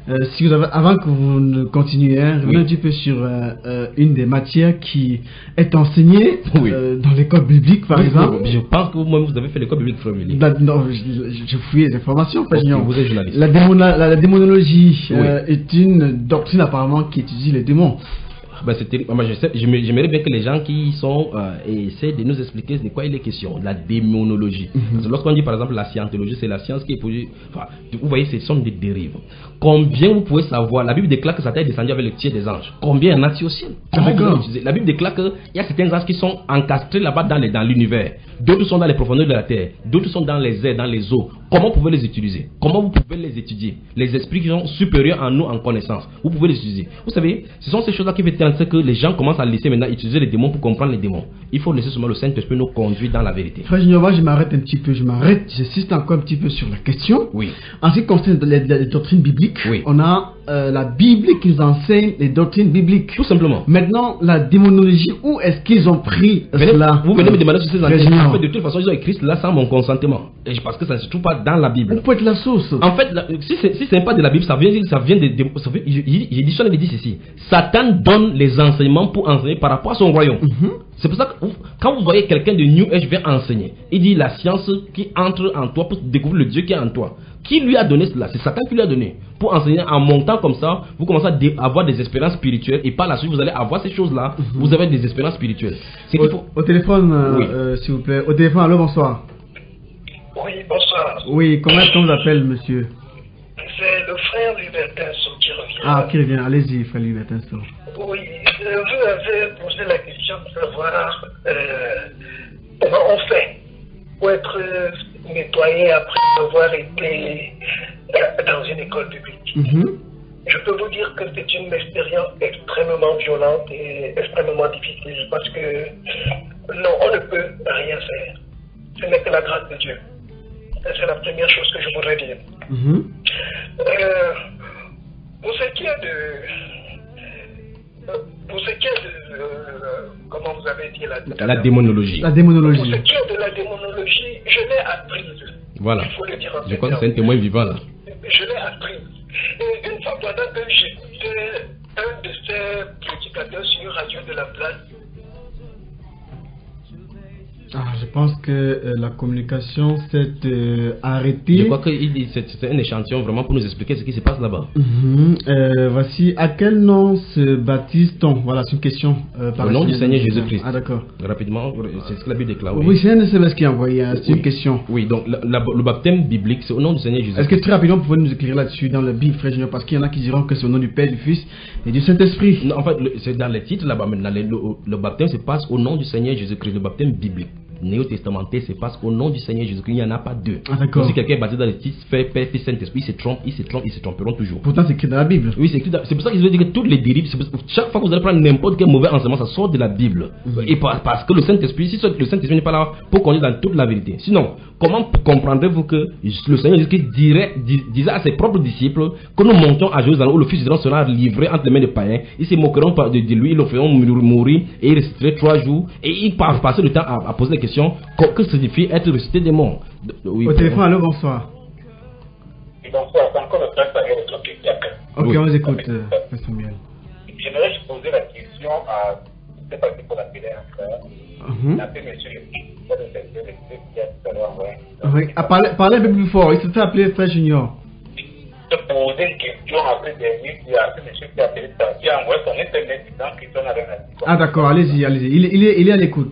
Euh, si vous avez, avant que vous ne continuiez, hein, revenez Oui. un petit peu sur euh, euh, une des matières qui est enseignée Oui. euh, dans l'école biblique, par Oui, exemple. oui, je pense que vous-même vous avez fait l'école biblique, frère Willy. La- non, je, je, je fouillais les informations, frère Ok, Junior. vous êtes journaliste. La, démona- la, la démonologie Oui. euh, est une doctrine apparemment qui étudie les démons. Ben, c'était, moi, je sais- j'aimerais j'aimerais bien que les gens qui sont euh, essaient de nous expliquer de quoi il est question, de la démonologie. Mhm. Parce que lorsqu'on dit par exemple la scientologie, c'est la science qui est posée. Enfin, vous voyez, ce sont des dérives. Combien vous pouvez savoir, la Bible déclare que Satan est descendu avec le tiers des anges. Combien y en a-t-il au ciel? Comment D'accord. vous allez utiliser? La Bible déclare qu'il y a certains anges qui sont encastrés là-bas dans, les- dans l'univers. D'autres sont dans les profondeurs de la terre. D'autres sont dans les airs, dans les eaux. Comment vous pouvez les utiliser? Comment vous pouvez les étudier? Les esprits qui sont supérieurs à nous en connaissance, vous pouvez les utiliser. Vous savez, ce sont ces choses-là qui font que les gens commencent à laisser maintenant utiliser les démons pour comprendre les démons. Il faut laisser seulement le Saint-Esprit nous conduire dans la vérité. Frère Junior, moi, je m'arrête un petit peu, je m'arrête, j'insiste encore un petit peu sur la question. Oui. En ce qui concerne les, les doctrines bibliques, Oui. on a euh, la Bible qui nous enseigne les doctrines bibliques. Tout simplement. Maintenant, la démonologie, où est-ce qu'ils ont pris Venez- cela? vous venez me demander sur ces Frère enseignements. Junior, En fait, de toute façon, ils ont écrit cela sans mon consentement. Et je pense que ça ne se trouve pas dans la Bible. où peut être la source? En fait, la- si c'est si c'est pas de la Bible, ça vient, ça vient de. de- ça vient- il- il- J'ai dit ça, il dit ceci. Satan donne les enseignements pour enseigner par rapport à son royaume. Mhm. C'est pour ça que vous- quand vous voyez quelqu'un de New Age vient enseigner, il dit la science qui entre en toi pour découvrir le Dieu qui est en toi. Qui lui a donné cela? C'est Satan qui lui a donné. Pour enseigner en montant comme ça, vous commencez à dé- avoir des expériences spirituelles et par la suite vous allez avoir ces choses-là. Vous avez des expériences spirituelles. C'est qu'il Au, faut. au téléphone, euh, Oui. euh, s'il vous plaît. Au téléphone, allô, bonsoir. Oui, bonsoir. Oui, comment est-ce qu'on vous appelle, monsieur? C'est le frère Libertin Sow qui revient. Ah, qui revient. Allez-y, frère Libertin Sow. Oui, euh, vous avez posé la question de savoir euh, comment on fait pour être euh, nettoyé après avoir été euh, dans une école publique. Mhm. Je peux vous dire que c'est une expérience extrêmement violente et extrêmement difficile parce que non, on ne peut rien faire. Ce n'est que la grâce de Dieu. Ça, c'est la première chose que je voudrais dire. Mhm. Euh, pour ce qui est de... Pour ce qui est de... euh, comment vous avez dit la, La démonologie. La Pour démonologie. ce qui est de la démonologie, je l'ai apprise. Voilà. Il faut le dire en Je ces crois que c'est un termes. témoin vivant là. Je l'ai apprise. Et une fois pendant que j'écoutais un de ces prédicateurs sur Radio de la Place, Ah, je pense que euh, la communication s'est euh, arrêtée. Je crois que il dit- c'est c'est un échantillon vraiment pour nous expliquer ce qui se passe là-bas. Mhm. Euh, voici, à quel nom se baptise-t-on? Voilà, c'est une question. Euh, par Au nom du SMS. Seigneur Jésus-Christ. Ah, d'accord. Rapidement, c'est ce que la Bible déclare. Oui, c'est un S M S qui a envoyé, hein, c'est Oui. une question. Oui, donc la- la- le baptême biblique, c'est au nom du Seigneur Jésus. Est-ce que très rapidement, vous pouvez nous écrire là-dessus dans la Bible, frère Junior? Parce qu'il y en a qui diront que c'est au nom du Père, du Fils et du Saint-Esprit. Non, en fait, le- c'est dans les titres là-bas, mais dans les- le, le baptême se passe au nom du Seigneur Jésus-Christ. Le baptême biblique, néo-testamentaire, se passe au nom du Seigneur Jésus-Christ. Il n'y en a pas deux. Ah, d'accord. Donc, si quelqu'un est baptisé dans les titres, fait Père, Fils, Saint-Esprit, il se trompe, il se trompe, ils se tromperont toujours. Pourtant, c'est écrit dans la Bible. Oui, c'est écrit dans- c'est pour ça que je veux dire que toutes les dérives, c'est pour- chaque fois que vous allez prendre n'importe quel mauvais enseignement, ça sort de la Bible. Et par- parce que le Saint-Esprit, si le Saint-Esprit n'est pas là pour conduire dans toute la vérité. Sinon, comment comprendrez-vous que le Seigneur Jésus-Christ dirait, dis- disait à ses propres disciples que nous montions à Jérusalem où le Fils de l'homme sera livré entre les mains des païens, ils se moqueront pas de, de lui, ils le feront mourir et il ressusciterait trois jours et il part passer le temps à, à poser la question que, que signifie être ressuscité des morts. De- oui, Au téléphone, allô, bonsoir. Bonsoir, c'est encore le frère Samuel de Tropicac. Ok, Oui. on vous écoute, euh, frère Samuel. J'aimerais juste poser la question à, je ne sais pas si pour l'appeler un frère, Mhm. l'appeler monsieur le ça de cette de qui a tout à l'heure envoyé. Oui, ah, parlez, parlez un peu plus fort, il se fait appeler frère Junior. Je poser une question après dernier, il y a ce monsieur qui a appelé ça, qui a envoyé son internet disant qu'il s'en avait un Ah, d'accord, allez-y, allez-y. Il, est- il, est, il est à l'écoute.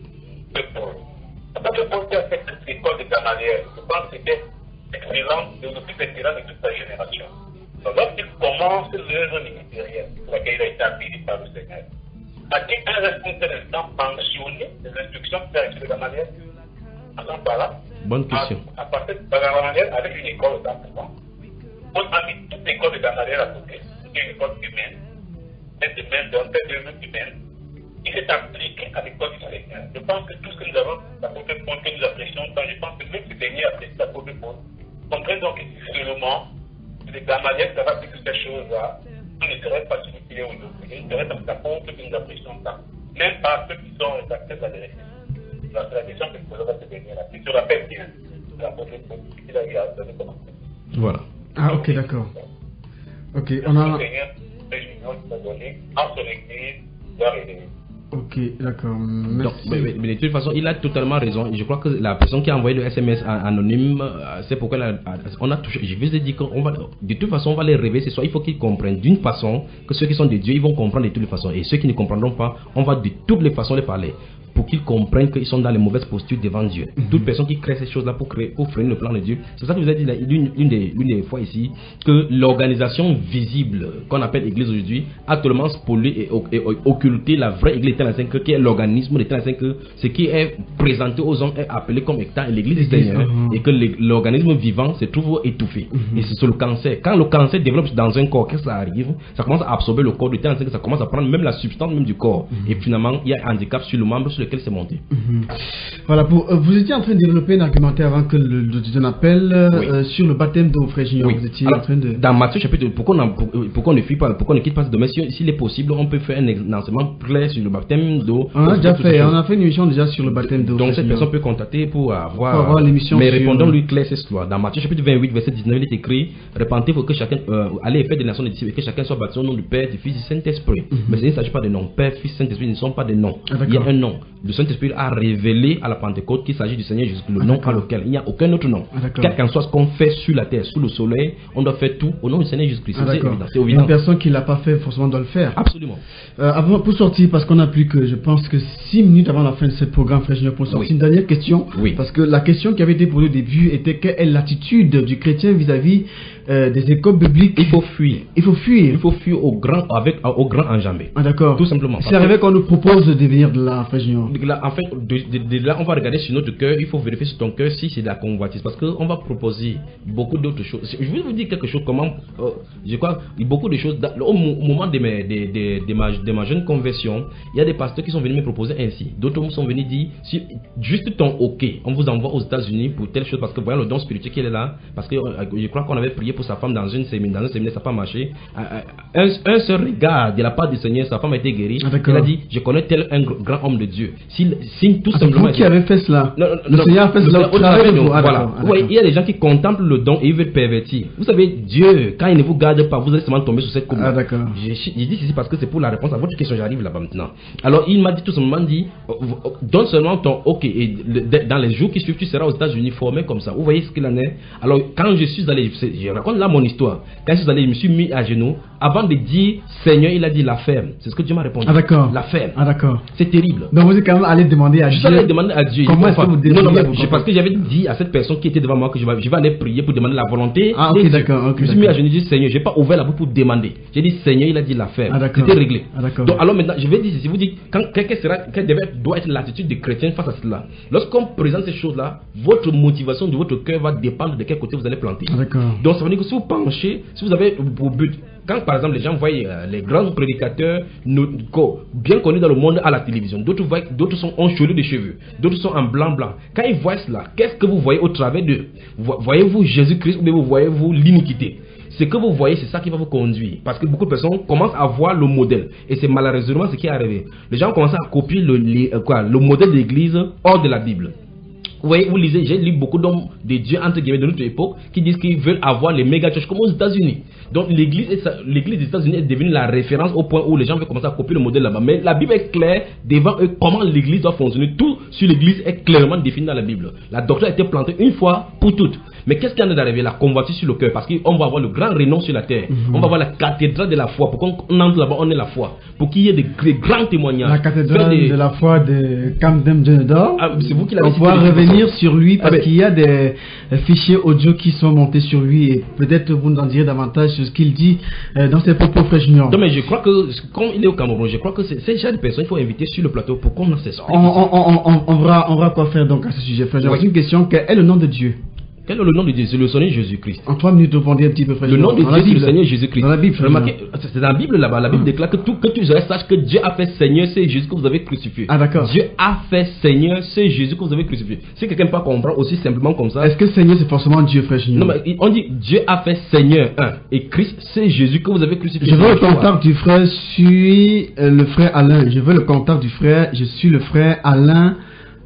Quand je pense à cette école de Gamaliel, je pense que c'était excellent, le plus excellent de toute sa génération. Donc, lorsqu'il commence l'œuvre ministérielle pour laquelle il a été appelé par le Seigneur, a-t-il un responsable instant mentionné les instructions de faire de Gamaliel? Attends par là. Bonne question. À, à partir de Gamaliel, avec une école d'enseignement, on a mis toute l'école de Gamaliel à côté, c'est une école humaine, c'est de même, donc c'est de même humaine. Il s'est appliqué à l'école du Seigneur. Je pense que tout ce que nous avons, l'apôtre Paul, que nous apprécions, je pense que même ce dernier apprécie l'apôtre Paul. Comprenez donc que seulement les Gamaliel, ça va plus que ces choses-là, on ne serait pas celui qui est aujourd'hui. Il serait dans l'apôtre que nous apprécions tant. Même pas ceux qui sont les acteurs de la vérité. Donc, c'est la question que je poserai à ce dernier-là. Il se rappelle bien de l'apôtre Paul, qu'il a eu à donner comme enseignement. Voilà. Ah, ok, d'accord. Ok, on a... Le Seigneur, les unions qui sont données entre l'église et leur église. Ok, d'accord. Donc, mais, mais, mais de toute façon, il a totalement raison. Je crois que la personne qui a envoyé le S M S anonyme, c'est pourquoi la, on a touché. Je vous ai dit qu'on va, de toute façon, on va les réveiller ce soir. Il faut qu'ils comprennent d'une façon que ceux qui sont de Dieu, ils vont comprendre de toutes les façons. Et ceux qui ne comprendront pas, on va de toutes les façons les parler. Pour qu'ils comprennent qu'ils sont dans les mauvaises postures devant Dieu. Mm-hmm. Toute personne qui crée ces choses-là pour créer, pour freiner le plan de Dieu. C'est ça que je vous ai dit l'une, l'une, des, l'une des fois ici, que l'organisation visible qu'on appelle Église aujourd'hui a totalement spolié et, et, et occulté la vraie Église éternelle sainte, qui est l'organisme de l'éternel sainte, ce qui est présenté aux hommes est appelé comme étant l'Église du Seigneur, mm-hmm. et que l'organisme vivant se trouve étouffé. Mm-hmm. Et c'est sur le cancer. Quand le cancer développe dans un corps, qu'est-ce que ça arrive? Ça commence à absorber le corps de l'éternel sainte, ça commence à prendre même la substance même du corps. Mm-hmm. Et finalement, il y a un handicap sur le membre sur lequel c'est monté. Mmh. Voilà, pour, euh, vous étiez en train de développer un argumentaire avant que le deuxième appel euh, oui. euh, sur le baptême d'eau, frère Junior. Oui. Vous étiez Alors, en train de... Dans Matthieu chapitre, pourquoi on, pour, pourquoi on ne fuit pas, pourquoi on ne quitte pas ce domaine? S'il si, est possible, on peut faire un enseignement clair sur le baptême d'eau. On a déjà fait, on a fait une émission déjà sur le baptême d'eau. Donc cette personne peut contacter pour avoir, pour avoir l'émission. Mais sur... répondons-lui clair cette histoire. Dans Matthieu chapitre vingt-huit, verset dix-neuf, il est écrit: répentez-vous que chacun, euh, allez et faites des nations des disciples, et que chacun soit baptisé au nom du Père, du Fils et du Saint-Esprit. Mm-hmm. Mais il ne s'agit pas de noms. Père, Fils, Saint-Esprit ne sont pas des noms. Ah, il y a un nom. Le Saint-Esprit a révélé à la Pentecôte qu'il s'agit du Seigneur Jésus, le ah, nom par lequel il n'y a aucun autre nom. Ah, quel qu'en soit ce qu'on fait sur la terre, sous le soleil, on doit faire tout au nom du Seigneur Jésus-Christ. Ah, c'est évident. C'est évident. Une personne qui ne l'a pas fait, forcément, doit le faire. Absolument. Euh, avant, pour sortir, parce qu'on n'a plus que, je pense que six minutes avant la fin de ce programme, frère Junior, pour sortir, oui. Une dernière question. Oui. Parce que la question qui avait été posée au début était quelle est l'attitude du chrétien vis-à-vis euh, des écoles bibliques. Il faut fuir. Il faut fuir. Il faut fuir au grand, avec, au grand enjambé. Ah, d'accord. Tout simplement. C'est arrivé qu'on nous propose de devenir de là, frère Junior. Là, en fait, de, de, de là, on va regarder sur notre cœur. Il faut vérifier sur ton cœur si c'est de la convoitise. Parce qu'on va proposer beaucoup d'autres choses. Je vais vous dire quelque chose. Comment, euh, je crois, beaucoup de choses. Au, au moment de, mes, de, de, de, ma, de ma jeune conversion, il y a des pasteurs qui sont venus me proposer ainsi. D'autres me sont venus dire si, juste ton OK, on vous envoie aux États-Unis pour telle chose. Parce que voyons le don spirituel qui est là. Parce que euh, je crois qu'on avait prié pour sa femme dans, une séminaire, dans un séminaire, ça n'a pas marché. Un, un seul regard de la part du Seigneur, sa femme a été guérie. Ah, il a dit: je connais tel un grand homme de Dieu. S'il signe tout ah, simplement. Vous qui avez fait cela? Non, non, le non, Seigneur a fait cela au travers de vous. Ah, voilà. Ah, ouais, il y a des gens qui contemplent le don et ils veulent pervertir. Vous savez, Dieu, quand il ne vous garde pas, vous allez seulement tomber sur cette coupe. Ah, d'accord. J'ai dit ceci parce que c'est pour la réponse à votre question. J'arrive là-bas maintenant. Alors, il m'a dit tout simplement dit: donne seulement ton OK. Et dans les jours qui suivent, tu seras aux États-Unis formé comme ça. Vous voyez ce qu'il en est? Alors, quand je suis allé, je raconte là mon histoire. Quand je suis allé, je me suis mis à genoux. Avant de dire Seigneur, il a dit la ferme. C'est ce que Dieu m'a répondu. Ah, d'accord. La ferme. Ah, d'accord. C'est terrible. Donc, vous êtes quand même allé demander à je Dieu. Je suis allé demander à Dieu. Comment est-ce que vous non, non, non, parce que j'avais dit à cette personne qui était devant moi que je vais, je vais aller prier pour demander la volonté. Ah, ok, d'accord. Okay, je me suis mis à genoux et dit Seigneur, je n'ai pas ouvert la bouche pour demander. J'ai dit Seigneur, il a dit la ferme. Ah, c'était réglé. Ah, d'accord. Donc, alors maintenant, je vais dire, si vous dites, quand, quelle, sera, quelle devait, doit être l'attitude des chrétiens face à cela. Lorsqu'on présente ces choses-là, votre motivation de votre cœur va dépendre de quel côté vous allez planter. Ah, d'accord. Donc, ça veut dire que si vous penchez, si vous avez pour but, quand par exemple les gens voient euh, les grands prédicateurs bien connus dans le monde à la télévision, d'autres voient, d'autres sont enchevêtrés de cheveux, d'autres sont en blanc blanc. Quand ils voient cela, qu'est-ce que vous voyez au travers d'eux? Voyez-vous Jésus-Christ ou bien vous voyez-vous l'iniquité? Ce que vous voyez, c'est ça qui va vous conduire. Parce que beaucoup de personnes commencent à voir le modèle. Et c'est malheureusement ce qui est arrivé. Les gens commencent à copier le, les, quoi, le modèle de l'église hors de la Bible. Vous voyez, vous lisez, j'ai lu beaucoup d'hommes de Dieu, entre guillemets, de notre époque, qui disent qu'ils veulent avoir les méga churches comme aux États-Unis. Donc l'église, l'église des États-Unis est devenue la référence au point où les gens veulent commencer à copier le modèle là-bas. Mais la Bible est claire devant eux comment l'église doit fonctionner. Tout sur l'église est clairement défini dans la Bible. La doctrine a été plantée une fois pour toutes. Mais qu'est-ce qui en est d'arriver? La convoitise sur le cœur. Parce qu'on va avoir le grand renom sur la terre. Mm-hmm. On va avoir la cathédrale de la foi. Pour qu'on entre là-bas, on est la foi. Pour qu'il y ait des, des grands témoignages. La cathédrale des... de la foi de Camden Jenedor. Ah, c'est vous qui l'avez On pourra revenir sur lui parce ah, qu'il y a des fichiers audio qui sont montés sur lui. Et peut-être vous nous en direz davantage sur ce qu'il dit euh, dans ses propos, frère Junior. Non, mais je crois que, comme il est au Cameroun, je crois que c'est ce genre de personnes qu'il faut inviter sur le plateau pour qu'on en cesse. On, on, on, on, on, verra, on verra quoi faire donc à ce sujet, frère. J'ai oui. une question. Quel est le nom de Dieu? Quel est le nom de Dieu? C'est le Seigneur Jésus-Christ. En trois minutes, répondez un petit peu, frère. Le nom de Dieu, c'est le Seigneur Jésus-Christ. Dans la Bible, remarquez, c'est dans la Bible là-bas. La Bible hum. déclare que tout que tu saches que Dieu a fait Seigneur, c'est Jésus que vous avez crucifié. Ah, d'accord. Dieu a fait Seigneur, c'est Jésus que vous avez crucifié. Si quelqu'un peut comprendre aussi simplement comme ça. Est-ce que Seigneur, c'est forcément Dieu, frère Junior? Non, mais on dit Dieu a fait Seigneur, un. Et Christ, c'est Jésus que vous avez crucifié. Je veux le contact du frère, je suis euh, le frère Alain. Je veux le contact du frère, je suis le frère Alain.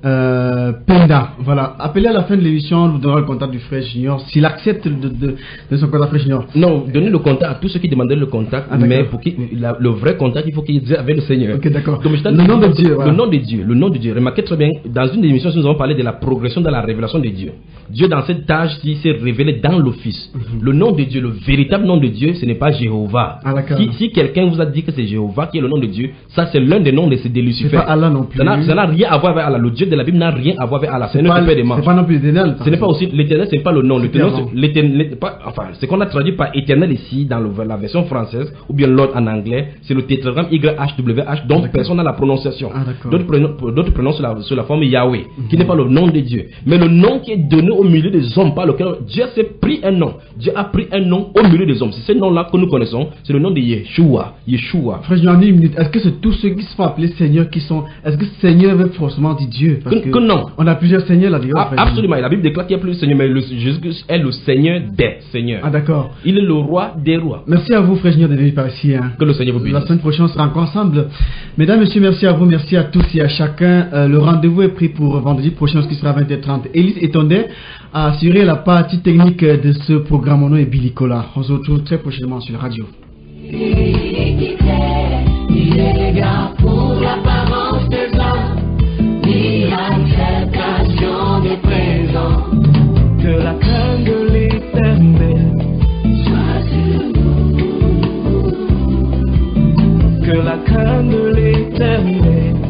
Euh, Penda, voilà. Appelez à la fin de l'émission, nous donnera le contact du frère Junior. S'il accepte de, de, de son contact, frère Junior. Non, donnez le contact à tous ceux qui demandaient le contact, ah, mais pour qu'il, la, le vrai contact, il faut qu'il dise avec le Seigneur. Ok, d'accord. Donc, le nom de Dieu. Le voilà. nom de Dieu, le nom de Dieu. Remarquez très bien, dans une des émissions, nous avons parlé de la progression dans la révélation de Dieu. Dieu, dans cette tâche, il s'est révélé dans le Fils. Mm-hmm. Le nom de Dieu, le véritable nom de Dieu, ce n'est pas Jéhovah. Ah, si si quelqu'un vous a dit que c'est Jéhovah qui est le nom de Dieu, ça c'est l'un des noms de, de Lucifer. C'est pas Allah non plus. Ça n'a, ça n'a rien à voir avec Allah. Le Dieu de la Bible n'a rien à voir avec Allah. C'est, c'est, pas, c'est pas non plus l'éternel. Ce n'est pas aussi l'éternel, c'est pas le nom. L'éternel, c'est, l'éternel, pas, enfin, ce qu'on a traduit par éternel ici dans le, la version française ou bien l'autre en anglais, c'est le tétragramme Y H W H dont personne n'a la prononciation. Ah, d'autres, prononcent, d'autres prononcent sur la, sur la forme Yahweh, mm-hmm. qui n'est pas le nom de Dieu, mais le nom qui est donné au milieu des hommes par lequel Dieu s'est pris un nom. Dieu a pris un nom au milieu des hommes. C'est ce nom-là que nous connaissons. C'est le nom de Yeshua. Yeshua. Frère, je une minute. Est-ce que c'est tous ceux qui se font appeler Seigneur qui sont. Est-ce que Seigneur veut forcément dire Dieu? Parce que, que non. On a plusieurs Seigneurs là-dedans. Ah, absolument. La Bible déclare qu'il y a plusieurs Seigneurs, mais le, Jésus est le Seigneur des Seigneurs. Ah, d'accord. Il est le roi des rois. Merci à vous, frère Junior, de venir par ici. Hein. Que le Seigneur vous bénisse. La semaine prochaine, on sera encore ensemble. Mesdames, messieurs, merci à vous, merci à tous et à chacun. Euh, le rendez-vous est pris pour vendredi prochain, ce qui sera à vingt heures trente. Élise Etondé a assuré la partie technique de ce programme. Mon nom est Billy Kola. On se retrouve très prochainement sur la radio. Il est gars pour l'apparence des hommes, ni l'acceptation des présents. Que la crainte de l'Éternel soit sur nous. Que la crainte de l'Éternel